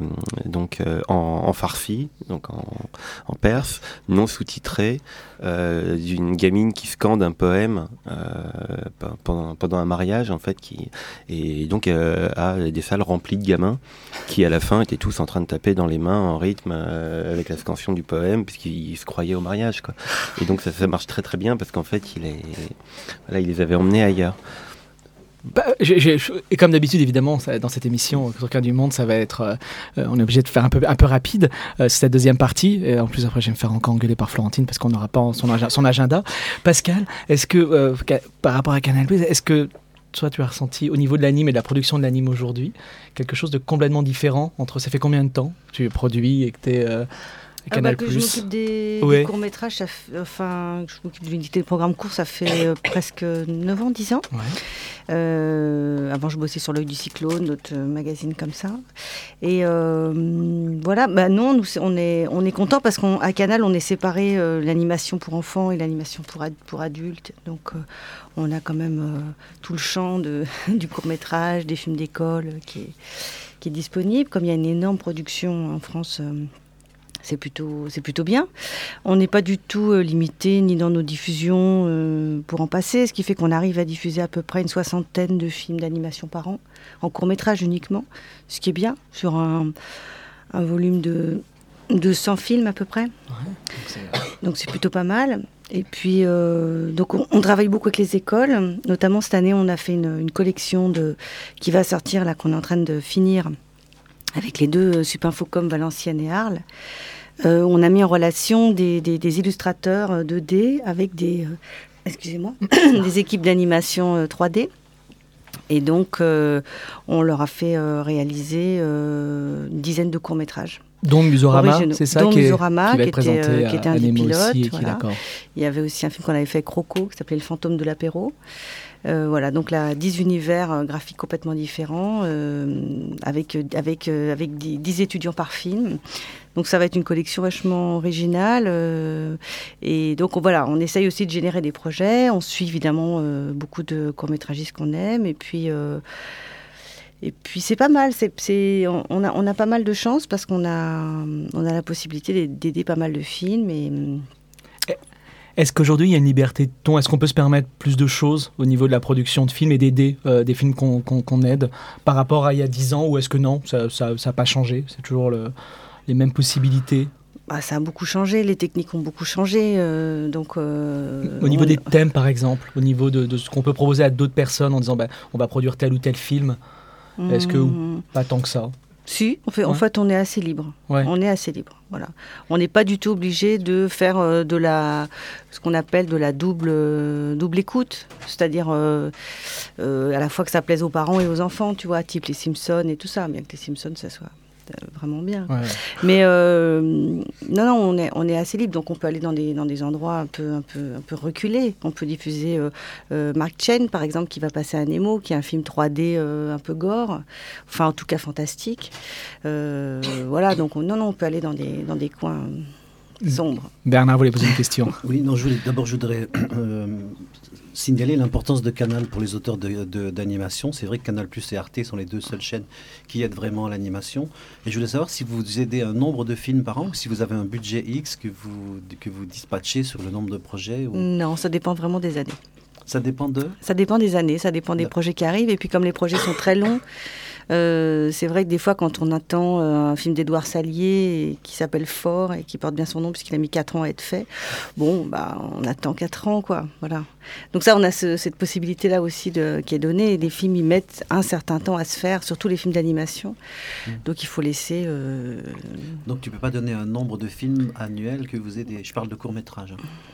Speaker 9: en farsi, donc en perse, non sous-titré, d'une gamine qui scande un poème pendant un mariage, en fait, et donc a des salles remplies de gamins qui à la fin étaient tous en train de taper dans les mains en rythme avec la scansion du poème, puisqu'ils se croyaient au mariage, quoi. Et donc ça marche très très bien, parce qu'en fait il les avait emmenés ailleurs.
Speaker 1: Et comme d'habitude, évidemment, dans cette émission, Requin du Monde, ça va être. On est obligé de faire un peu rapide. C'est la deuxième partie. Et en plus, après, je vais me faire encore engueuler par Florentine parce qu'on n'aura pas son agenda. Pascal, est-ce que, par rapport à Canal+, est-ce que toi, tu as ressenti, au niveau de l'anime et de la production de l'anime aujourd'hui, quelque chose de complètement différent entre. Ça fait combien de temps que tu produis et que tu es. Canal+.
Speaker 4: Que je m'occupe des courts-métrages, que je m'occupe de l'unité de programme court, ça fait presque 9 ans, 10 ans. Ouais. Avant, je bossais sur L'œil du cyclone, d'autres magazines comme ça. Et voilà, non, on est contents parce qu'à Canal, on est séparé l'animation pour enfants et l'animation pour adultes. Donc, on a quand même tout le champ du court-métrage, des films d'école qui est disponible. Comme il y a une énorme production en France... C'est plutôt bien. On n'est pas du tout limité ni dans nos diffusions pour en passer, ce qui fait qu'on arrive à diffuser à peu près une 60aine de films d'animation par an, en court-métrage uniquement, ce qui est bien, sur un volume de 100 films à peu près. Ouais, donc c'est plutôt pas mal. Et puis, donc on travaille beaucoup avec les écoles. Notamment cette année, on a fait une collection qui va sortir, là, qu'on est en train de finir avec les 2 Supinfocom Valenciennes et Arles. On a mis en relation des illustrateurs 2D avec des équipes d'animation 3D. Et donc, on leur a fait réaliser une dizaine de courts-métrages.
Speaker 1: Dont Musorama, c'est ça
Speaker 4: dont
Speaker 1: qui
Speaker 4: Musorama,
Speaker 1: va être présenté
Speaker 4: qui était un des
Speaker 1: Nemo
Speaker 4: pilotes.
Speaker 1: aussi,
Speaker 4: Voilà. Il y avait aussi un film qu'on avait fait avec Rocco, qui s'appelait Le fantôme de l'apéro. Voilà, donc là, 10 univers graphiques complètement différents, avec 10 étudiants par film. Donc ça va être une collection vachement originale. Et donc on essaye aussi de générer des projets. On suit évidemment beaucoup de courts-métragistes qu'on aime. Et puis c'est pas mal. On a pas mal de chance parce qu'on a la possibilité d'aider pas mal de films.
Speaker 1: Est-ce qu'aujourd'hui il y a une liberté de ton ? Est-ce qu'on peut se permettre plus de choses au niveau de la production de films et d'aider des films qu'on aide par rapport à il y a 10 ans, ou est-ce que non, ça n'a pas changé ? C'est toujours les mêmes possibilités ?
Speaker 4: Ça a beaucoup changé, les techniques ont beaucoup changé.
Speaker 1: Au niveau des thèmes, par exemple, au niveau de ce qu'on peut proposer à d'autres personnes en disant on va produire tel ou tel film, est-ce que pas tant que ça ?
Speaker 4: Si, en fait, on est assez libre.
Speaker 1: Ouais.
Speaker 4: On est assez libre, voilà. On n'est pas du tout obligé de faire ce qu'on appelle de la double écoute, c'est-à-dire à la fois que ça plaise aux parents et aux enfants, tu vois, type les Simpsons et tout ça, bien que les Simpsons, ça soit vraiment bien.
Speaker 1: Ouais.
Speaker 4: Mais non, on est assez libre, donc on peut aller dans des endroits un peu reculés. On peut diffuser Mark Chen, par exemple, qui va passer à Nemo, qui est un film 3D un peu gore, enfin en tout cas fantastique. Voilà, donc on peut aller dans des coins sombres.
Speaker 1: Bernard voulait poser une question.
Speaker 5: Oui, non, je voudrais signaler l'importance de Canal pour les auteurs d'animation. C'est vrai que Canal+ et Arte sont les 2 seules chaînes qui aident vraiment à l'animation. Et je voulais savoir si vous aidez un nombre de films par an, ou si vous avez un budget X que vous dispatchez sur le nombre de projets. Ou...
Speaker 4: Non, ça dépend vraiment des années.
Speaker 5: Ça dépend
Speaker 4: Ça dépend des années, ça dépend des projets qui arrivent. Et puis comme les projets sont très longs, c'est vrai que des fois, quand on attend un film d'Édouard Salier qui s'appelle Fort et qui porte bien son nom puisqu'il a mis 4 ans à être fait, on attend 4 ans, quoi. Voilà. Donc ça, on a cette possibilité-là aussi qui est donnée. Et les films, ils mettent un certain temps à se faire, surtout les films d'animation. Donc il faut laisser...
Speaker 5: Donc tu ne peux pas donner un nombre de films annuels que vous aidez. Je parle de courts-métrages.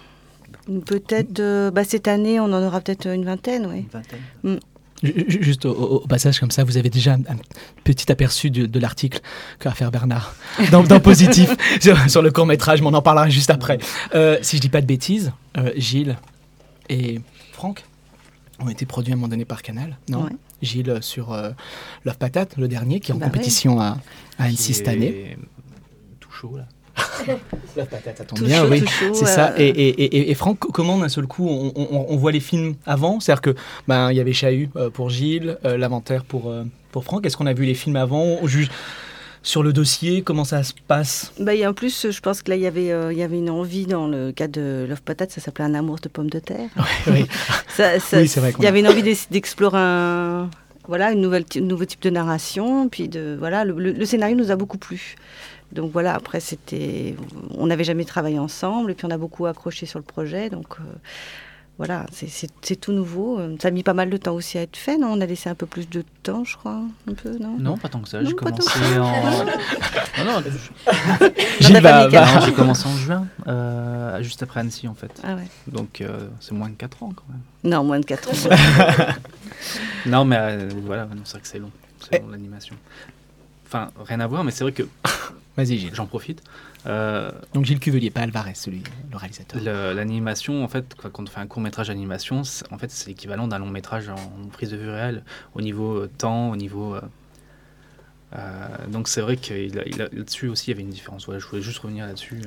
Speaker 4: Peut-être, cette année, on en aura peut-être une vingtaine, oui.
Speaker 5: Une vingtaine.
Speaker 1: Juste au passage comme ça, vous avez déjà un petit aperçu de l'article qu'a faire Bernard dans Positif sur le court-métrage, mais on en parlera juste après. Si je dis pas de bêtises, Gilles et Franck ont été produits à un moment donné par Canal, non ?
Speaker 4: Ouais.
Speaker 1: Gilles sur Love Patate, le dernier, qui est en compétition à Annecy cette année.
Speaker 7: Tout chaud, là.
Speaker 1: Love Patate, ça tombe bien, oui, c'est ça. Et Franck, comment d'un seul coup on voit les films avant ? C'est-à-dire que il y avait Chahut pour Gilles, L'Inventaire pour Franck. Est-ce qu'on a vu les films avant ? On juge sur le dossier, comment ça se passe ?
Speaker 4: Et en plus, je pense que là, il y avait une envie dans le cas de Love Patate, ça s'appelait Un amour de pommes de terre.
Speaker 1: Oui.
Speaker 4: Oui, c'est vrai. Il y avait une envie d'explorer un nouveau type de narration, puis le scénario nous a beaucoup plu. Donc voilà, après on n'avait jamais travaillé ensemble, et puis on a beaucoup accroché sur le projet, donc voilà, c'est tout nouveau. Ça a mis pas mal de temps aussi à être fait, non ? On a laissé un peu plus de temps, je crois, un peu, non ?
Speaker 7: Non, pas tant que ça.
Speaker 4: Non,
Speaker 7: J'ai
Speaker 4: pas
Speaker 7: commencé
Speaker 4: tant.
Speaker 7: Non,
Speaker 1: Gilles
Speaker 7: j'ai commencé en juin, juste après Annecy, en fait.
Speaker 4: Ah ouais.
Speaker 7: Donc c'est moins de 4 ans, quand même.
Speaker 4: Non, moins de 4 ans.
Speaker 7: Non, mais voilà, c'est vrai que c'est long. C'est long, l'animation. Enfin, rien à voir, mais c'est vrai que...
Speaker 1: Vas-y, Gilles.
Speaker 7: J'en profite.
Speaker 1: Donc Gilles Cuvelier, pas Alvarez, le réalisateur.
Speaker 7: L'animation, en fait, quand on fait un court-métrage d'animation, c'est l'équivalent d'un long-métrage en prise de vue réelle, au niveau temps, au niveau... donc c'est vrai que là-dessus aussi il y avait une différence. Ouais, je voulais juste revenir là-dessus.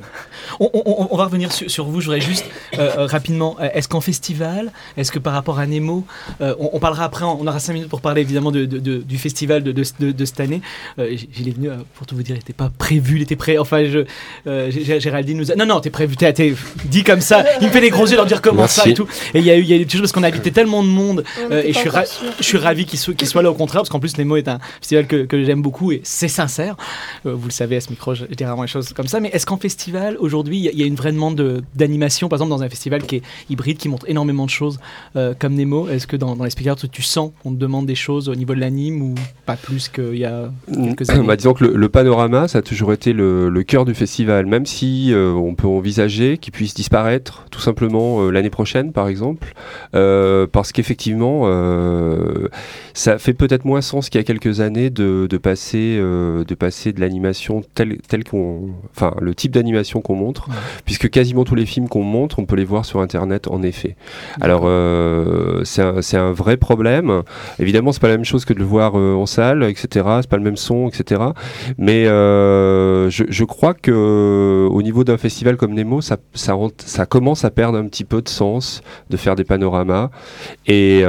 Speaker 1: On va revenir sur vous. Je voudrais juste rapidement, est-ce qu'en festival, est-ce que par rapport à Nemo, on parlera après, on aura 5 minutes pour parler évidemment du festival de cette année. J'y est venu, pour tout vous dire, il n'était pas prévu, il était prêt. Enfin, Géraldine nous a... Non, t'es prévu, t'es dit comme ça. Il me fait des gros yeux leur dire comment ça et tout. Et il y a eu des choses parce qu'on a invité tellement de monde et je suis ravi qu'il soit là au contraire, parce qu'en plus Nemo est un festival que j'aime beaucoup et c'est c'est sincère. Vous le savez, à ce micro, je dirais vraiment les choses comme ça. Mais est-ce qu'en festival, aujourd'hui, il y a une vraie demande d'animation, par exemple, dans un festival qui est hybride, qui montre énormément de choses, comme Nemo? Est-ce que dans les Speak Out, tu sens qu'on te demande des choses au niveau de l'anime ou pas plus qu'il y a quelques années?
Speaker 2: Disons que le panorama, ça a toujours été le cœur du festival, même si on peut envisager qu'il puisse disparaître tout simplement l'année prochaine, par exemple, parce qu'effectivement, ça fait peut-être moins sens qu'il y a quelques années de passer de l'animation telle qu'on, enfin, le type d'animation qu'on montre, puisque quasiment tous les films qu'on montre, on peut les voir sur Internet, en effet. Alors, c'est un vrai problème. Évidemment, c'est pas la même chose que de le voir en salle, etc. C'est pas le même son, etc. Mais je crois que au niveau d'un festival comme Nemo, ça commence à perdre un petit peu de sens de faire des panoramas. Et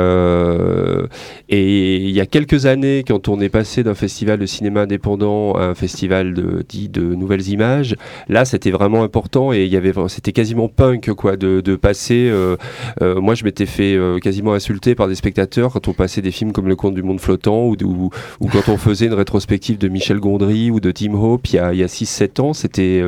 Speaker 2: il y a quelques années, quand on est passé d'un festival de cinéma indépendant à un festival dit de nouvelles images, là, c'était vraiment important et c'était quasiment punk, quoi, de passer. Moi, je m'étais fait quasiment insulter par des spectateurs quand on passait des films comme Le Conte du Monde Flottant ou quand on faisait une rétrospective de Michel Gondry ou de Tim Hope il y a 6-7 ans, c'était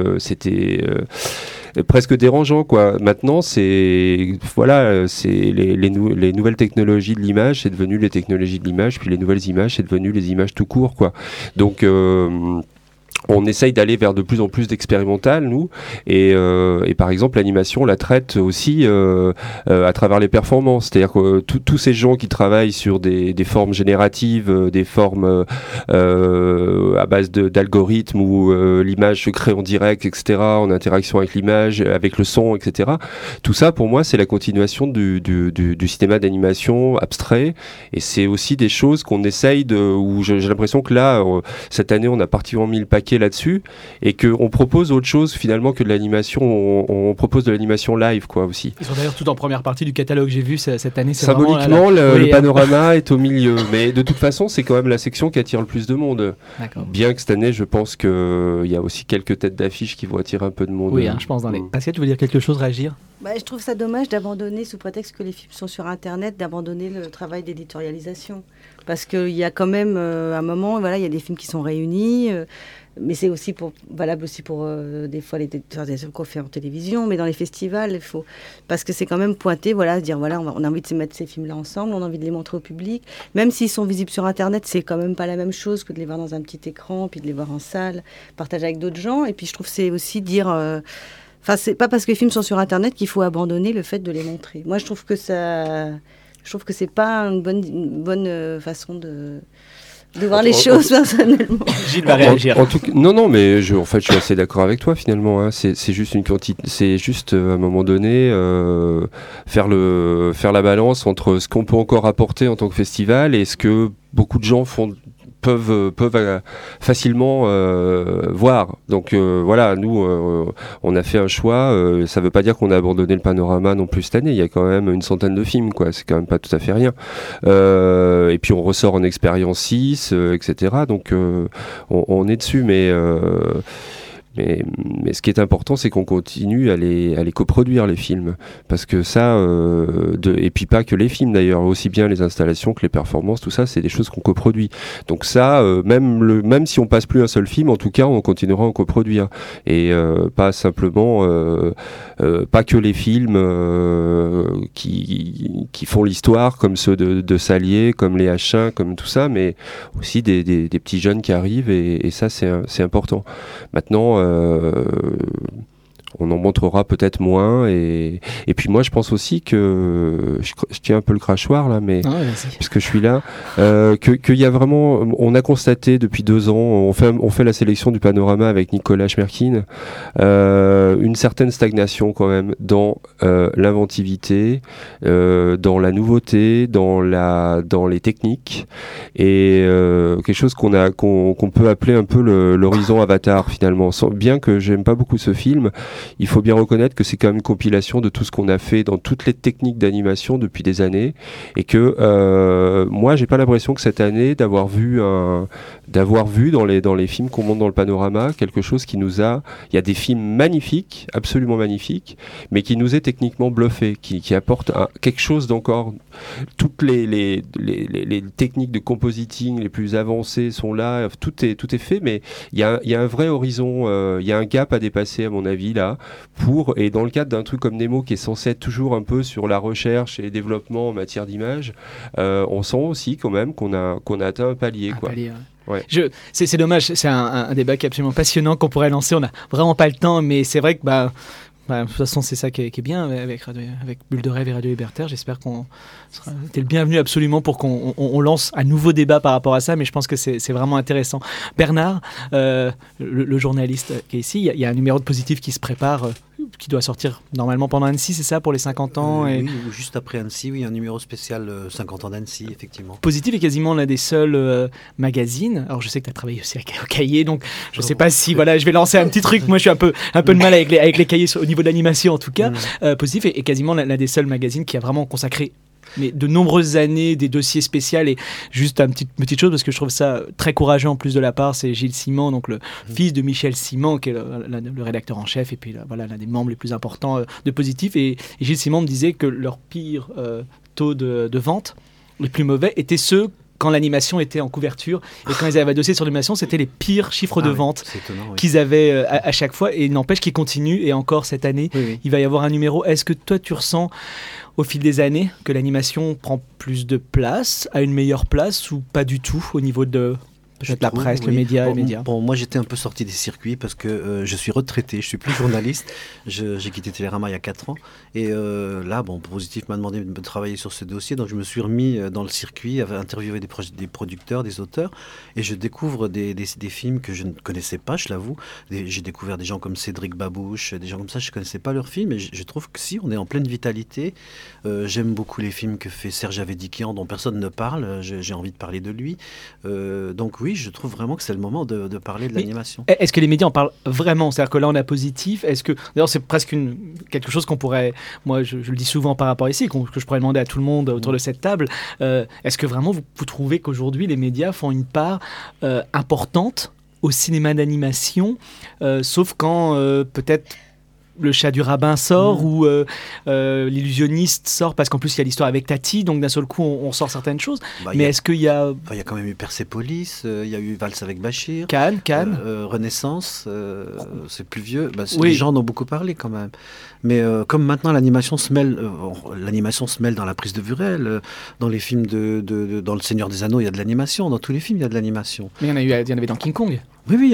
Speaker 2: presque dérangeant, quoi. Maintenant, c'est les nouvelles technologies de l'image, c'est devenu les technologies de l'image, puis les nouvelles images, c'est devenu les images tout court, quoi. Donc on essaye d'aller vers de plus en plus d'expérimental, nous, et par exemple l'animation, on la traite aussi à travers les performances, c'est-à-dire que tous ces gens qui travaillent sur des formes génératives, des formes à base d'algorithmes où l'image se crée en direct, etc., en interaction avec l'image, avec le son, etc. Tout ça, pour moi, c'est la continuation du cinéma d'animation abstrait, et c'est aussi des choses qu'on essaye où j'ai l'impression que là, cette année, on a particulièrement mis le paquet là-dessus, et qu'on propose autre chose finalement que de l'animation. On propose de l'animation live, quoi, aussi.
Speaker 1: Ils sont d'ailleurs tout en première partie du catalogue, j'ai vu cette année.
Speaker 2: Symboliquement, le panorama est au milieu, mais de toute façon, c'est quand même la section qui attire le plus de monde. D'accord. Bien que cette année, je pense qu'il y a aussi quelques têtes d'affiche qui vont attirer un peu de monde.
Speaker 1: Oui, je pense Pascal, tu veux dire quelque chose, réagir?
Speaker 4: Je trouve ça dommage d'abandonner, sous prétexte que les films sont sur Internet, d'abandonner le travail d'éditorialisation. Parce qu'il y a quand même un moment, voilà, il y a des films qui sont réunis, mais c'est aussi valable aussi pour des fois les éditorialisations qu'on fait en télévision, mais dans les festivals, parce que c'est quand même pointé, voilà, dire voilà, on a envie de se mettre ces films-là ensemble, on a envie de les montrer au public, même s'ils sont visibles sur Internet, c'est quand même pas la même chose que de les voir dans un petit écran, puis de les voir en salle, partager avec d'autres gens, et puis je trouve que c'est aussi dire... Enfin, c'est pas parce que les films sont sur Internet qu'il faut abandonner le fait de les montrer. Moi, je trouve que c'est pas une bonne façon de voir les choses, personnellement.
Speaker 1: Gilles va réagir.
Speaker 2: Non, mais en fait, je suis assez d'accord avec toi, finalement. Hein. C'est juste une quantité. C'est juste, à un moment donné, faire la balance entre ce qu'on peut encore apporter en tant que festival et ce que beaucoup de gens peuvent facilement voir. Donc voilà, nous on a fait un choix, ça veut pas dire qu'on a abandonné le panorama non plus cette année, il y a quand même une centaine de films, quoi, c'est quand même pas tout à fait rien. Et puis on ressort en expérience 6, etc. Donc on est dessus, mais ce qui est important, c'est qu'on continue à les coproduire, les films, parce que ça, et puis pas que les films d'ailleurs, aussi bien les installations que les performances, tout ça, c'est des choses qu'on coproduit. Donc ça, même si on passe plus un seul film, en tout cas, on continuera à en coproduire, et pas simplement, pas que les films qui font l'histoire, comme ceux de Salier, comme les H1, comme tout ça, mais aussi des petits jeunes qui arrivent, et ça, c'est important. Maintenant, on en montrera peut-être moins, et puis moi je pense aussi que je tiens un peu le crachoir là, mais puisque je suis là, qu'il y a vraiment, on a constaté depuis 2 ans, on fait la sélection du panorama avec Nicolas Schmerkin, une certaine stagnation quand même dans l'inventivité, dans la nouveauté, dans les techniques, et quelque chose qu'on peut appeler un peu l'horizon Avatar, finalement. Bien que j'aime pas beaucoup ce film, il faut bien reconnaître que c'est quand même une compilation de tout ce qu'on a fait dans toutes les techniques d'animation depuis des années, et que moi j'ai pas l'impression que cette année d'avoir vu dans les films qu'on monte dans le panorama quelque chose qui nous a, il y a des films magnifiques, absolument magnifiques, mais qui nous est techniquement bluffé, qui apporte quelque chose d'encore. Toutes les techniques de compositing les plus avancées sont là, tout est fait, mais il y a un vrai horizon, il y a un gap à dépasser à mon avis là, et dans le cadre d'un truc comme Nemo qui est censé être toujours un peu sur la recherche et le développement en matière d'image, on sent aussi quand même qu'on a atteint un palier. Ouais.
Speaker 1: C'est dommage, c'est un débat qui est absolument passionnant qu'on pourrait lancer, on n'a vraiment pas le temps, mais c'est vrai que de toute façon, c'est ça qui est bien avec Bulle de Rêve et Radio Libertaire. J'espère t'es le bienvenu absolument pour qu'on lance un nouveau débat par rapport à ça, mais je pense que c'est vraiment intéressant. Bernard, le journaliste qui est ici, il y a un numéro de Positif qui se prépare, qui doit sortir normalement pendant Annecy, c'est ça, pour les 50 ans
Speaker 5: Oui, ou juste après Annecy, oui, un numéro spécial 50 ans d'Annecy, effectivement.
Speaker 1: Positif est quasiment l'un des seuls magazines. Alors je sais que tu as travaillé aussi au cahier, donc je ne sais pas si je vais lancer un petit truc. Moi je suis un peu de mal avec les cahiers au niveau de l'animation en tout cas. Positif est quasiment l'un des seuls magazines qui a vraiment consacré de nombreuses années, des dossiers spéciaux. Et juste une petite chose, parce que je trouve ça très courageux en plus de la part, c'est Gilles Simon, donc le fils de Michel Simon, qui est le rédacteur en chef, et puis l'un des membres les plus importants de Positif. Et Gilles Simon me disait que leur pire taux de vente, les plus mauvais, étaient ceux quand l'animation était en couverture, et quand ils avaient dossier sur l'animation, c'était les pires chiffres de vente qu'ils avaient à chaque fois, et il n'empêche qu'ils continuent, et encore cette année, il va y avoir un numéro. Est-ce que toi tu ressens au fil des années que l'animation prend plus de place, a une meilleure place, ou pas du tout au niveau de peut-être la presse, les médias?
Speaker 5: Bon, moi j'étais un peu sorti des circuits parce que je suis retraité, je suis plus journaliste. J'ai quitté Télérama il y a 4 ans. Et là, Positif m'a demandé de travailler sur ce dossier, donc je me suis remis dans le circuit, à interviewer des producteurs, des auteurs, et je découvre des films que je ne connaissais pas, je l'avoue. J'ai découvert des gens comme Cédric Babouche, des gens comme ça, je ne connaissais pas leurs films, et je trouve que si, on est en pleine vitalité. J'aime beaucoup les films que fait Serge Avedikian, dont personne ne parle, j'ai envie de parler de lui. Donc oui, je trouve vraiment que c'est le moment de parler de l'animation.
Speaker 1: Est-ce que les médias en parlent vraiment? C'est-à-dire que là, on a Positif. D'ailleurs, c'est presque quelque chose qu'on pourrait... Moi, je le dis souvent par rapport ici, que je pourrais demander à tout le monde autour de cette table. Est-ce que vraiment, vous trouvez qu'aujourd'hui, les médias font une part importante au cinéma d'animation, sauf quand peut-être le Chat du rabbin sort, ou l'illusionniste sort, parce qu'en plus il y a l'histoire avec Tati, donc d'un seul coup on sort certaines choses. Mais est-ce qu'il y a...
Speaker 5: Il y a quand même eu Persépolis, il y a eu Valse avec Bachir,
Speaker 1: Cannes.
Speaker 5: Renaissance, c'est plus vieux. Les gens en ont beaucoup parlé quand même. Mais comme maintenant l'animation se mêle dans la prise de vue réelle, dans les films dans Le Seigneur des Anneaux, il y a de l'animation, dans tous les films il y a de l'animation.
Speaker 1: Mais il y en avait dans King Kong.
Speaker 5: Oui, il y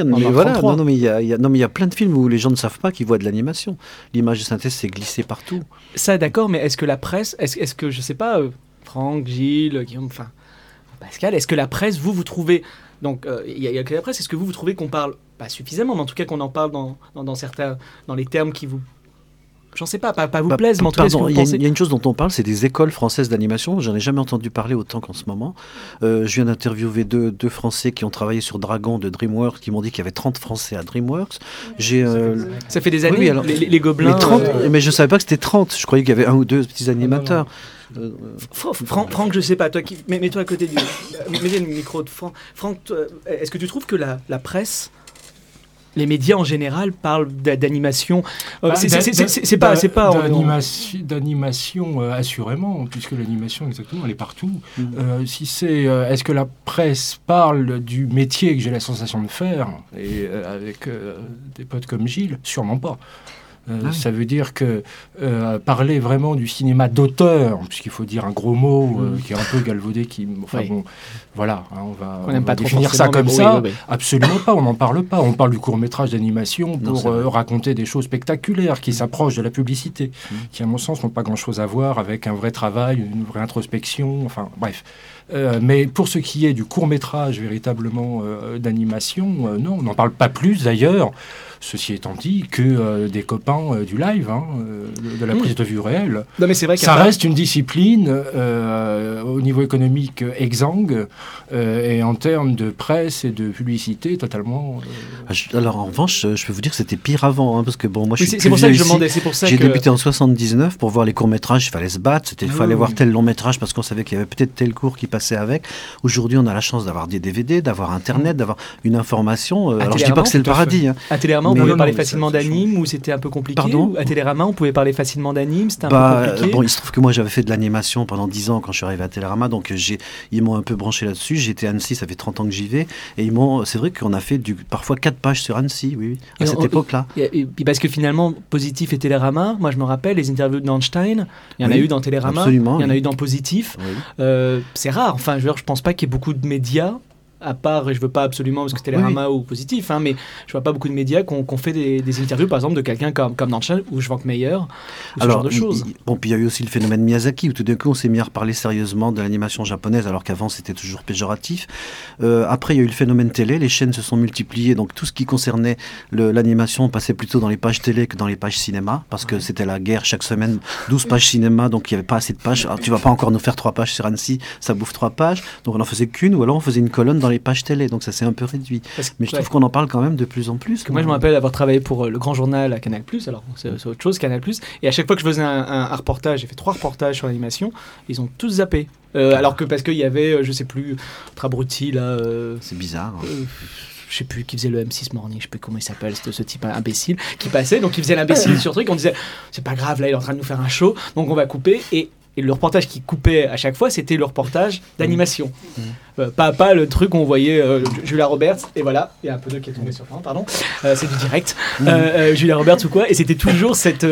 Speaker 5: a plein de films où les gens ne savent pas qu'ils voient de l'animation. L'image de synthèse s'est glissée partout.
Speaker 1: Ça, d'accord, mais est-ce que la presse, est-ce que, je sais pas, Franck, Gilles, Guillaume, Pascal, est-ce que la presse, vous trouvez, donc il y a que la presse, est-ce que vous trouvez qu'on parle, pas suffisamment, mais en tout cas qu'on en parle dans certains, dans les termes qui vous... J'en sais pas vous plaise, mais en tout cas, est-ce que vous pensez...
Speaker 5: Il y a une chose dont on parle, c'est des écoles françaises d'animation. J'en ai jamais entendu parler autant qu'en ce moment. Je viens d'interviewer deux Français qui ont travaillé sur Dragon de DreamWorks, qui m'ont dit qu'il y avait 30 Français à DreamWorks.
Speaker 1: Ça fait des années, les Gobelins...
Speaker 5: Mais je ne savais pas que c'était 30. Je croyais qu'il y avait 1 ou 2 petits animateurs.
Speaker 1: Franck, je sais pas, toi mets-toi à côté du... Mets le micro de Franck. Franck, est-ce que tu trouves que la presse... Les médias en général parlent d'animation. C'est pas
Speaker 10: d'animation assurément, puisque l'animation exactement elle est partout. Est-ce que la presse parle du métier que j'ai la sensation de faire, et avec des potes comme Gilles, sûrement pas. Ça veut dire que parler vraiment du cinéma d'auteur, puisqu'il faut dire un gros mot qui est un peu galvaudé, on va définir ça comme ça. Oui. Absolument pas, on n'en parle pas. On parle du court-métrage d'animation pour raconter des choses spectaculaires qui s'approchent de la publicité, qui à mon sens n'ont pas grand-chose à voir avec un vrai travail, une vraie introspection, bref. Mais pour ce qui est du court-métrage véritablement d'animation, non, on n'en parle pas plus d'ailleurs. Ceci étant dit, que des copains du live, de la prise de vue réelle.
Speaker 1: Non, mais c'est vrai
Speaker 10: ça reste une discipline au niveau économique exsangue et en termes de presse et de publicité totalement.
Speaker 5: Alors en revanche, je peux vous dire que c'était pire avant, parce que bon, moi je suis
Speaker 1: c'est pour ça que je demandais. C'est pour ça
Speaker 5: j'ai débuté en 79 pour voir les courts métrages. Il fallait se battre, il fallait voir tel long métrage parce qu'on savait qu'il y avait peut-être tel cours qui passait avec. Aujourd'hui, on a la chance d'avoir des DVD, d'avoir Internet, d'avoir une information. Alors je dis pas que c'est le paradis.
Speaker 1: À Télérama, on pouvait parler facilement d'anime ou c'était un peu compliqué.
Speaker 5: Pardon ?
Speaker 1: À Télérama, on pouvait parler facilement d'anime, c'était un peu compliqué.
Speaker 5: Bon, il se trouve que moi j'avais fait de l'animation pendant 10 ans quand je suis arrivé à Télérama, donc ils m'ont un peu branché là-dessus. J'étais à Annecy, ça fait 30 ans que j'y vais, et c'est vrai qu'on a fait parfois 4 pages sur Annecy, oui, à cette époque-là.
Speaker 1: Et parce que finalement, Positif et Télérama, moi je me rappelle les interviews de Nornstein, il y en a eu dans Télérama, il y en a eu dans Positif. Oui. C'est rare, enfin je pense pas qu'il y ait beaucoup de médias. À part, et je veux pas absolument parce que Télérama ou Positif, mais je vois pas beaucoup de médias qui ont fait des interviews, par exemple, de quelqu'un comme Nanchen ou Schwankmeyer, ou ce genre de choses.
Speaker 5: Puis il y a eu aussi le phénomène Miyazaki, où tout d'un coup on s'est mis à reparler sérieusement de l'animation japonaise, alors qu'avant c'était toujours péjoratif. Après, il y a eu le phénomène télé, les chaînes se sont multipliées, donc tout ce qui concernait l'animation passait plutôt dans les pages télé que dans les pages cinéma, parce que c'était la guerre chaque semaine, 12 pages cinéma, donc il n'y avait pas assez de pages. Alors, tu vas pas encore nous faire 3 pages sur Annecy, ça bouffe 3 pages, donc on en faisait qu'une, ou alors on faisait une colonne dans les pages télé, donc ça s'est un peu réduit. Mais je trouve qu'on en parle quand même de plus en plus.
Speaker 1: Moi je me rappelle avoir travaillé pour le grand journal à Canal+, alors c'est autre chose, Canal+, et à chaque fois que je faisais un reportage, j'ai fait 3 reportages sur l'animation, ils ont tous zappé. Alors que parce qu'il y avait, je sais plus, notre abruti là...
Speaker 5: c'est bizarre.
Speaker 1: Je sais plus qui faisait le M6 Morning, je sais plus comment il s'appelle, c'était ce type imbécile qui passait, donc il faisait l'imbécile sur truc, on disait c'est pas grave, là il est en train de nous faire un show, donc on va couper, et le reportage qui coupait à chaque fois, c'était le reportage d'animation. Pas le truc où on voyait Julia Roberts, et voilà, il y a un peu d'eau qui est tombé sur moi, pardon, c'est du direct, Julia Roberts ou quoi, et c'était toujours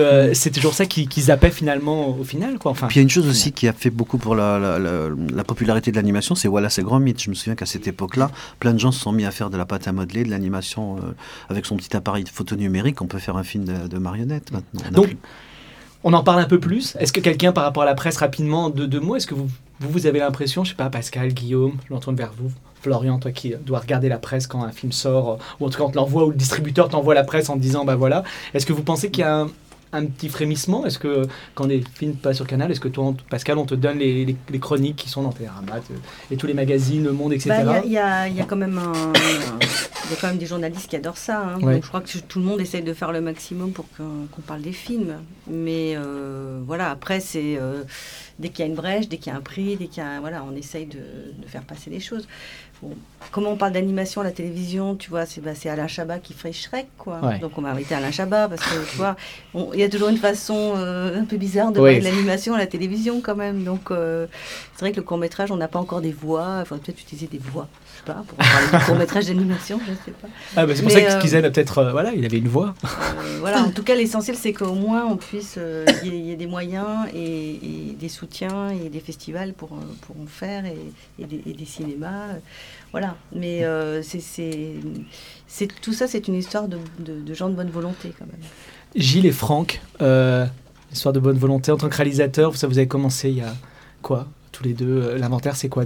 Speaker 1: ça qui zappait finalement au final, quoi. Enfin,
Speaker 5: puis il y a une chose aussi qui a fait beaucoup pour la popularité de l'animation, c'est Wallace et Gromit. Je me souviens qu'à cette époque-là, plein de gens se sont mis à faire de la pâte à modeler, de l'animation avec son petit appareil de photo numérique. On peut faire un film de marionnettes maintenant.
Speaker 1: On en parle un peu plus. Est-ce que quelqu'un, par rapport à la presse, rapidement, de 2 mots, est-ce que vous avez l'impression, je sais pas, Pascal, Guillaume, je m'entourne vers vous, Florian, toi qui dois regarder la presse quand un film sort, ou en tout cas on te l'envoie, ou le distributeur t'envoie la presse en te disant, bah voilà, est-ce que vous pensez qu'il y a un petit frémissement? Est-ce que quand des films passent sur Canal, est-ce que toi, Pascal, on te donne les chroniques qui sont dans Télérama et tous les magazines, Le Monde, etc.
Speaker 4: Il y a quand même des journalistes qui adorent ça. Hein. Donc, je crois que tout le monde essaye de faire le maximum pour qu'on parle des films. Mais voilà, après, c'est dès qu'il y a une brèche, dès qu'il y a un prix, on essaye de faire passer les choses. Bon, comment on parle d'animation à la télévision, tu vois, c'est Alain Chabat qui ferait Shrek, quoi. Ouais. Donc on va inviter Alain Chabat parce que tu vois, il y a toujours une façon un peu bizarre de parler de l'animation à la télévision quand même. Donc c'est vrai que le court-métrage, on n'a pas encore des voix, il faudrait peut-être utiliser des voix, je sais pas, pour parler du court-métrage d'animation, je sais pas.
Speaker 1: C'est pour ça que Kizen a peut-être, il avait une voix.
Speaker 4: Voilà, en tout cas l'essentiel c'est qu'au moins on puisse, il y ait des moyens et des soutiens et des festivals pour en faire et des cinémas. Voilà, mais c'est tout ça, c'est une histoire de gens de bonne volonté quand même.
Speaker 1: Gilles et Franck, histoire de bonne volonté en tant que réalisateur, ça vous avez commencé il y a quoi, tous les deux, l'inventaire c'est quoi,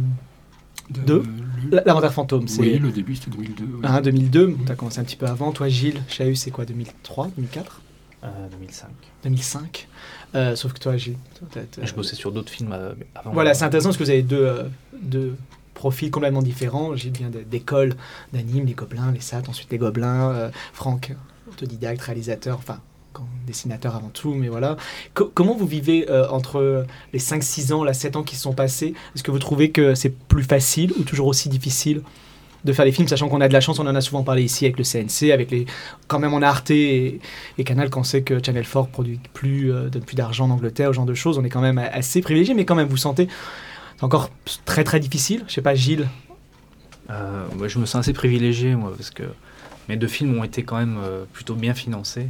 Speaker 1: 2002 L'inventaire fantôme, c'est...
Speaker 10: Oui, le début c'était 2002. Oui.
Speaker 1: 2002, tu as commencé un petit peu avant. Toi Gilles, Chahut c'est quoi, 2003, 2004
Speaker 7: 2005. 2005.
Speaker 1: Sauf que toi Gilles...
Speaker 7: Je bossais sur d'autres films avant.
Speaker 1: Voilà, c'est intéressant parce que vous avez deux profils complètement différents. Gilles vient d'écoles d'anime, les Gobelins, les SAT, ensuite les Gobelins. Franck, autodidacte, réalisateur, dessinateur avant tout, mais voilà. Comment vous vivez entre les 5-6 ans, 7 ans qui se sont passés? Est-ce que vous trouvez que c'est plus facile ou toujours aussi difficile de faire des films, sachant qu'on a de la chance, on en a souvent parlé ici avec le CNC, quand même on a Arte et Canal, quand on sait que Channel 4 donne plus d'argent en Angleterre, ce genre de choses, on est quand même assez privilégié, mais quand même vous sentez c'est encore très très difficile. Je sais pas, Gilles.
Speaker 7: Moi, je me sens assez privilégié, moi, parce que mes 2 films ont été quand même plutôt bien financés.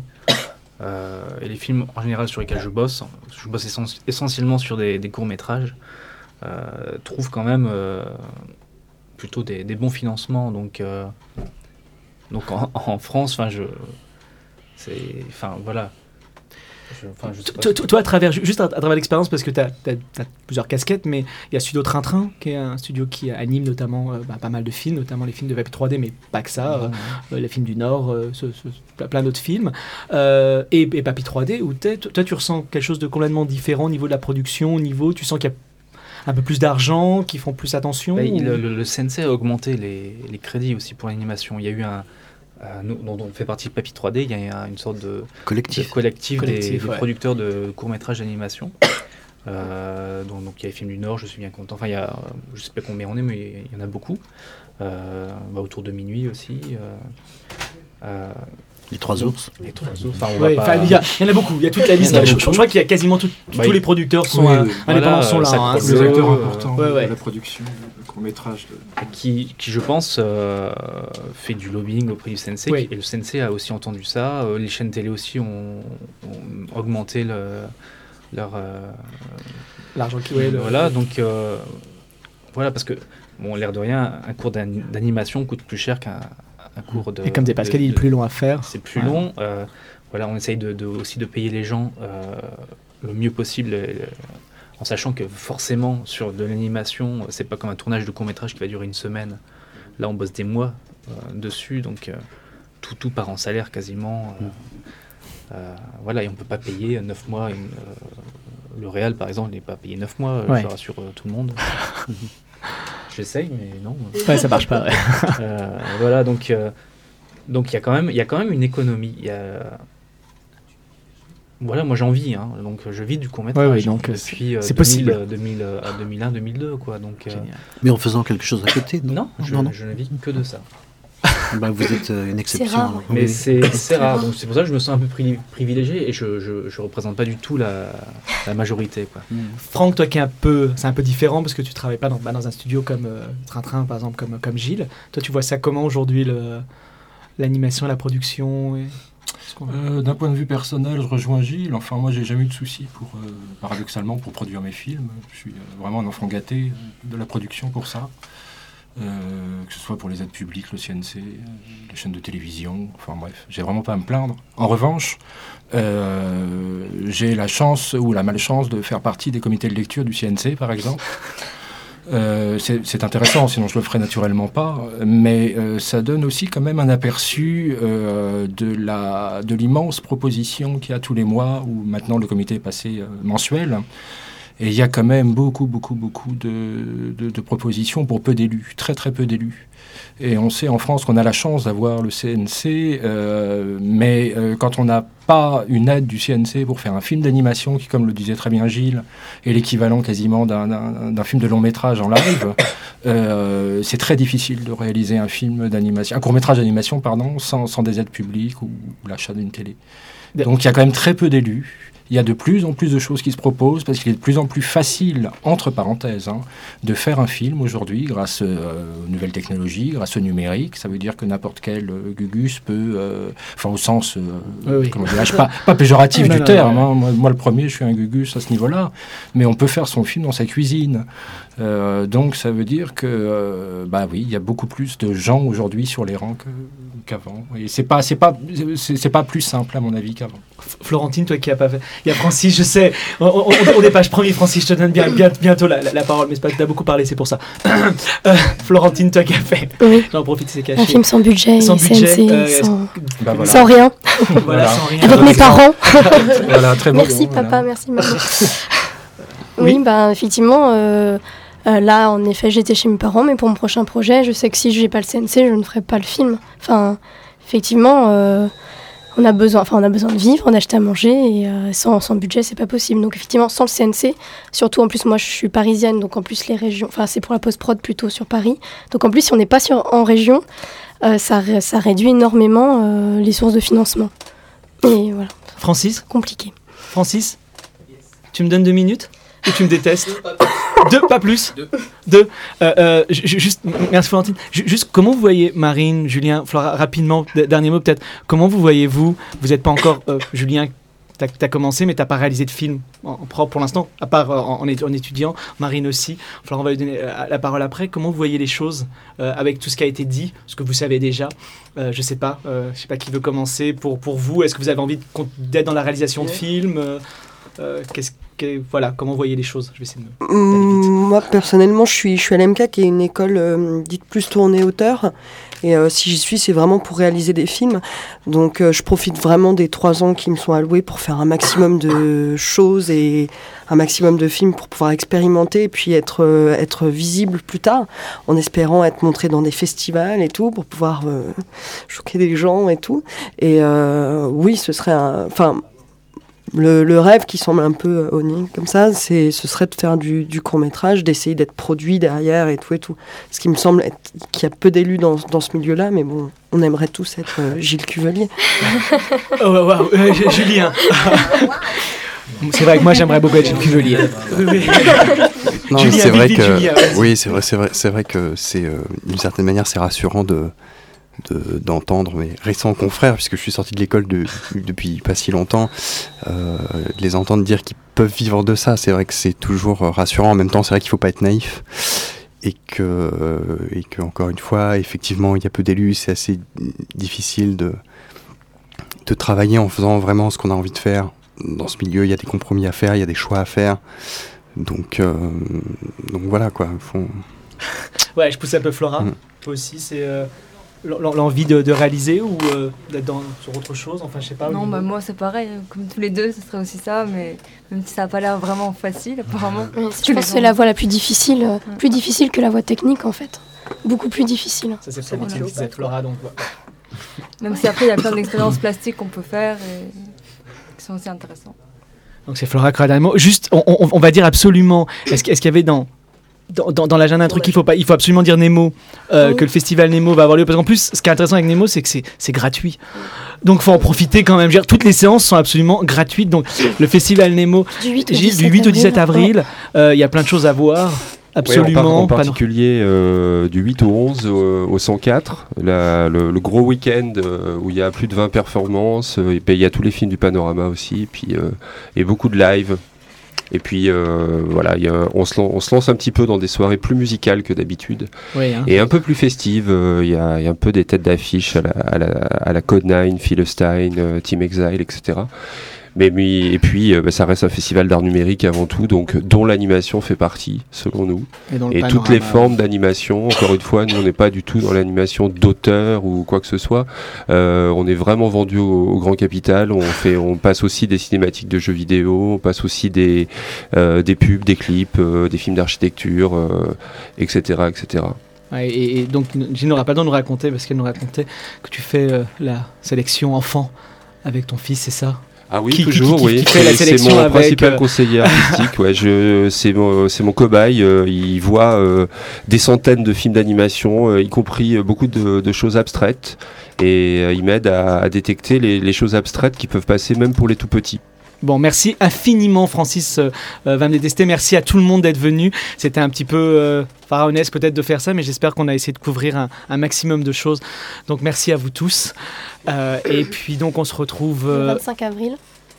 Speaker 7: Et les films en général sur lesquels je bosse essentiellement sur des courts-métrages, trouvent quand même plutôt des bons financements. Donc en France, voilà. Je sais pas.
Speaker 1: Toi, à travers l'expérience, parce que tu as plusieurs casquettes, mais il y a Studio Train-Train, qui est un studio qui anime notamment pas mal de films, notamment les films de Web 3D, mais pas que ça, les films du Nord, plein d'autres films, et Papy 3D, où toi tu ressens quelque chose de complètement différent au niveau de la production, tu sens qu'il y a un peu plus d'argent, qu'ils font plus attention
Speaker 7: le CNC a augmenté les crédits aussi pour l'animation. Il y a eu dont on fait partie de Papy 3D, il y a une sorte de collectif des producteurs de courts-métrages d'animation. Donc il y a les films du Nord, je suis bien content. Enfin, je sais pas combien on est, mais il y en a beaucoup. Autour de minuit aussi.
Speaker 5: Les Trois Ours.
Speaker 1: Enfin, il y en a beaucoup, il y a toute la liste. Je crois qu'il y a quasiment tous les producteurs sont indépendants sont là.
Speaker 10: Des acteurs importants de la production de court-métrage.
Speaker 7: Qui, je pense, fait du lobbying auprès du CNC. Oui. Et le CNC a aussi entendu ça. Les chaînes télé aussi ont augmenté
Speaker 1: l'argent qui
Speaker 7: voilà, donc voilà, parce que l'air de rien, un cours d'animation coûte plus cher qu'un cours de...
Speaker 1: Et comme disait Pascal, il est plus long à faire.
Speaker 7: C'est plus long. On essaye aussi de payer les gens le mieux possible, en sachant que forcément, sur de l'animation, c'est pas comme un tournage de court-métrage qui va durer une semaine. Là, on bosse des mois dessus, donc tout part en salaire quasiment. Et on peut pas payer 9 mois. Le Réal, par exemple, n'est pas payé 9 mois, je rassure tout le monde. J'essaye, mais non.
Speaker 1: Ça marche pas.
Speaker 7: Donc il y a quand même une économie. Moi j'ai envie, donc je vis du court-métrage depuis 2001-2002, quoi. Donc.
Speaker 5: Mais en faisant quelque chose à côté, non?
Speaker 7: Non, je ne vis que de ça.
Speaker 5: Vous êtes une exception.
Speaker 8: C'est rare.
Speaker 7: Mais c'est rare, donc c'est pour ça que je me sens un peu privilégié et je représente pas du tout la majorité, quoi.
Speaker 1: Franck, toi c'est un peu différent parce que tu travailles pas dans un studio comme Train-Train, par exemple, comme Gilles. Toi, tu vois ça comment aujourd'hui, l'animation, la production
Speaker 10: D'un point de vue personnel, je rejoins Gilles. Enfin, moi, j'ai jamais eu de soucis paradoxalement, pour produire mes films. Je suis vraiment un enfant gâté de la production pour ça. Que ce soit pour les aides publiques, le CNC, les chaînes de télévision, enfin bref, j'ai vraiment pas à me plaindre. En revanche, j'ai la chance ou la malchance de faire partie des comités de lecture du CNC, par exemple. C'est intéressant, sinon je le ferais naturellement pas, mais ça donne aussi quand même un aperçu de l'immense proposition qu'il y a tous les mois, où maintenant le comité est passé mensuel. Et il y a quand même beaucoup de propositions pour peu d'élus, très très peu d'élus. Et on sait en France qu'on a la chance d'avoir le CNC, mais quand on n'a pas une aide du CNC pour faire un film d'animation qui, comme le disait très bien Gilles, est l'équivalent quasiment d'un film de long métrage en live, c'est très difficile de réaliser un court-métrage d'animation, sans des aides publiques ou l'achat d'une télé. Donc il y a quand même très peu d'élus. Il y a de plus en plus de choses qui se proposent parce qu'il est de plus en plus facile, entre parenthèses, de faire un film aujourd'hui grâce aux nouvelles technologies, grâce au numérique. Ça veut dire que n'importe quel Gugus peut, au sens, comment dirais-je, pas péjoratif du terme. Moi, le premier, je suis un Gugus à ce niveau-là. Mais on peut faire son film dans sa cuisine. Donc ça veut dire que, il y a beaucoup plus de gens aujourd'hui sur les rangs qu'avant. Et c'est pas plus simple à mon avis qu'avant.
Speaker 1: Florentine, toi qui n'as pas fait... Il y a Francis, je sais, on est page premier, Francis, je te donne bientôt la parole, mais c'est pas que tu as beaucoup parlé, c'est pour ça. Florentine, toi qui as fait...
Speaker 8: Oui.
Speaker 1: J'en profite, c'est caché.
Speaker 8: Un film sans budget,
Speaker 1: sans
Speaker 8: rien.
Speaker 1: Voilà, sans rien.
Speaker 8: Avec mes parents.
Speaker 10: Voilà, très bon.
Speaker 8: Merci papa, merci maman. Oui, effectivement... là, en effet, j'étais chez mes parents, mais pour mon prochain projet, je sais que si je n'ai pas le CNC, je ne ferai pas le film. Enfin, effectivement, on a besoin de vivre, d'acheter à manger, et sans budget, c'est pas possible. Donc, effectivement, sans le CNC, surtout en plus, moi, je suis parisienne, donc en plus, les régions, c'est pour la post-prod plutôt sur Paris. Donc, en plus, si on n'est pas en région, ça réduit énormément les sources de financement. Et voilà.
Speaker 1: Francis ?
Speaker 8: Compliqué.
Speaker 1: Francis ? Tu me donnes 2 minutes ? Ou tu me détestes? 2, pas plus. 2. Juste, merci Florentine. Juste, comment vous voyez Marine, Julien, Flora, rapidement, dernier mot peut-être. Comment vous voyez-vous? Vous n'êtes pas encore, Julien, t'as commencé, mais t'as pas réalisé de film en propre pour l'instant, à part en étudiant. Marine aussi. Florent, on va lui donner la parole après. Comment vous voyez les choses avec tout ce qui a été dit, ce que vous savez déjà? Je sais pas qui veut commencer pour vous. Est-ce que vous avez envie d'être dans la réalisation de films? Voilà, comment vous voyez les choses? Je vais essayer de
Speaker 11: Moi, personnellement, je suis à l'MK, qui est une école dite plus tournée auteur. Et si j'y suis, c'est vraiment pour réaliser des films. Donc, je profite vraiment des 3 ans qui me sont alloués pour faire un maximum de choses et un maximum de films pour pouvoir expérimenter et puis être visible plus tard, en espérant être montré dans des festivals et tout, pour pouvoir choquer des gens et tout. Et oui, ce serait le rêve qui semble un peu onirique comme ça, ce serait de faire du court-métrage, d'essayer d'être produit derrière et tout. Ce qui me semble qu'il y a peu d'élus dans ce milieu-là, mais bon, on aimerait tous être Gilles Cuvelier.
Speaker 1: Oh, wow, Julien. C'est vrai que moi j'aimerais beaucoup être Gilles Cuvelier.
Speaker 12: Non, Julien, c'est vrai que Julien, oui, c'est vrai que c'est d'une certaine manière c'est rassurant d'entendre mes récents confrères, puisque je suis sorti de l'école depuis pas si longtemps, les entendre dire qu'ils peuvent vivre de ça, c'est vrai que c'est toujours rassurant. En même temps, c'est vrai qu'il faut pas être naïf et que encore une fois, effectivement, il y a peu d'élus, c'est assez difficile de travailler en faisant vraiment ce qu'on a envie de faire. Dans ce milieu, il y a des compromis à faire, il y a des choix à faire, donc voilà quoi.
Speaker 1: Ouais, je pousse un peu Flora. Toi aussi, c'est l'envie de réaliser ou d'être sur autre chose, enfin je sais pas.
Speaker 13: Non, moi c'est pareil, comme tous les deux, ce serait aussi ça, mais même si ça n'a pas l'air vraiment facile apparemment.
Speaker 8: Je pense que c'est la voie la plus difficile que la voie technique en fait, beaucoup plus difficile.
Speaker 1: Ça c'est Flora qui disait Flora, donc
Speaker 13: même si après il y a plein d'expériences plastiques qu'on peut faire et qui sont aussi intéressantes.
Speaker 1: Donc c'est Flora Cradamo. Juste, on va dire absolument, est-ce qu'il y avait dans l'agenda un truc il faut absolument dire Nemo, que le festival Nemo va avoir lieu, parce qu'en plus ce qui est intéressant avec Nemo c'est que c'est gratuit, donc faut en profiter quand même. Toutes les séances sont absolument gratuites, donc le festival Nemo du 8 au 17 avril, il y a plein de choses à voir. Absolument.
Speaker 2: En particulier du 8 au 11 au 104, le gros week-end où il y a plus de 20 performances, et il y a tous les films du Panorama aussi, et beaucoup de live. Et puis voilà, on se lance un petit peu dans des soirées plus musicales que d'habitude, et un peu plus festives. Il y a un peu des têtes d'affiche à la Code 9, Philistine, Team Exile, etc. Et puis ça reste un festival d'art numérique avant tout, donc dont l'animation fait partie, selon nous. Et toutes les formes d'animation. Encore une fois, nous on n'est pas du tout dans l'animation d'auteur ou quoi que ce soit. On est vraiment vendu au grand capital. On passe aussi des cinématiques de jeux vidéo, on passe aussi des pubs, des clips, des films d'architecture, etc., etc.
Speaker 1: Et donc Gilles n'aura pas le temps de nous raconter, parce qu'elle nous racontait que tu fais la sélection enfant avec ton fils, c'est ça?
Speaker 2: Ah oui, toujours, oui. C'est mon principal conseiller artistique. Ouais, c'est mon cobaye. Il voit des centaines de films d'animation, y compris beaucoup de choses abstraites. Et il m'aide à détecter les choses abstraites qui peuvent passer même pour les tout petits.
Speaker 1: Bon, merci infiniment Francis Van Détester, merci à tout le monde d'être venu. C'était un petit peu pharaonesque peut-être de faire ça, mais j'espère qu'on a essayé de couvrir un maximum de choses. Donc merci à vous tous. Et puis donc on se retrouve...
Speaker 8: Le 25 avril.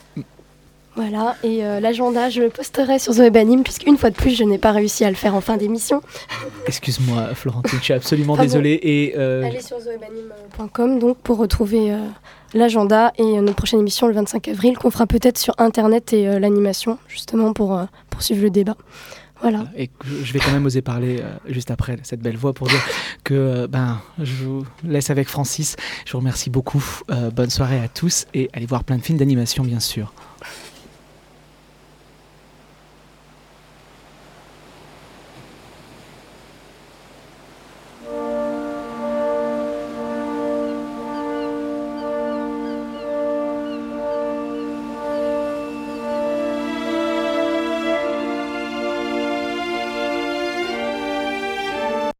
Speaker 8: Voilà, et l'agenda, je le posterai sur Zoébanim, puisqu'une fois de plus, je n'ai pas réussi à le faire en fin d'émission.
Speaker 1: Excuse-moi Florentine, je suis absolument désolée. Et
Speaker 8: allez sur zoébanim.com donc, pour retrouver l'agenda et notre prochaine émission le 25 avril, qu'on fera peut-être sur Internet et l'animation, justement pour poursuivre le débat. Voilà.
Speaker 1: Et je vais quand même oser parler juste après cette belle voix pour dire que je vous laisse avec Francis. Je vous remercie beaucoup. Bonne soirée à tous et allez voir plein de films d'animation bien sûr.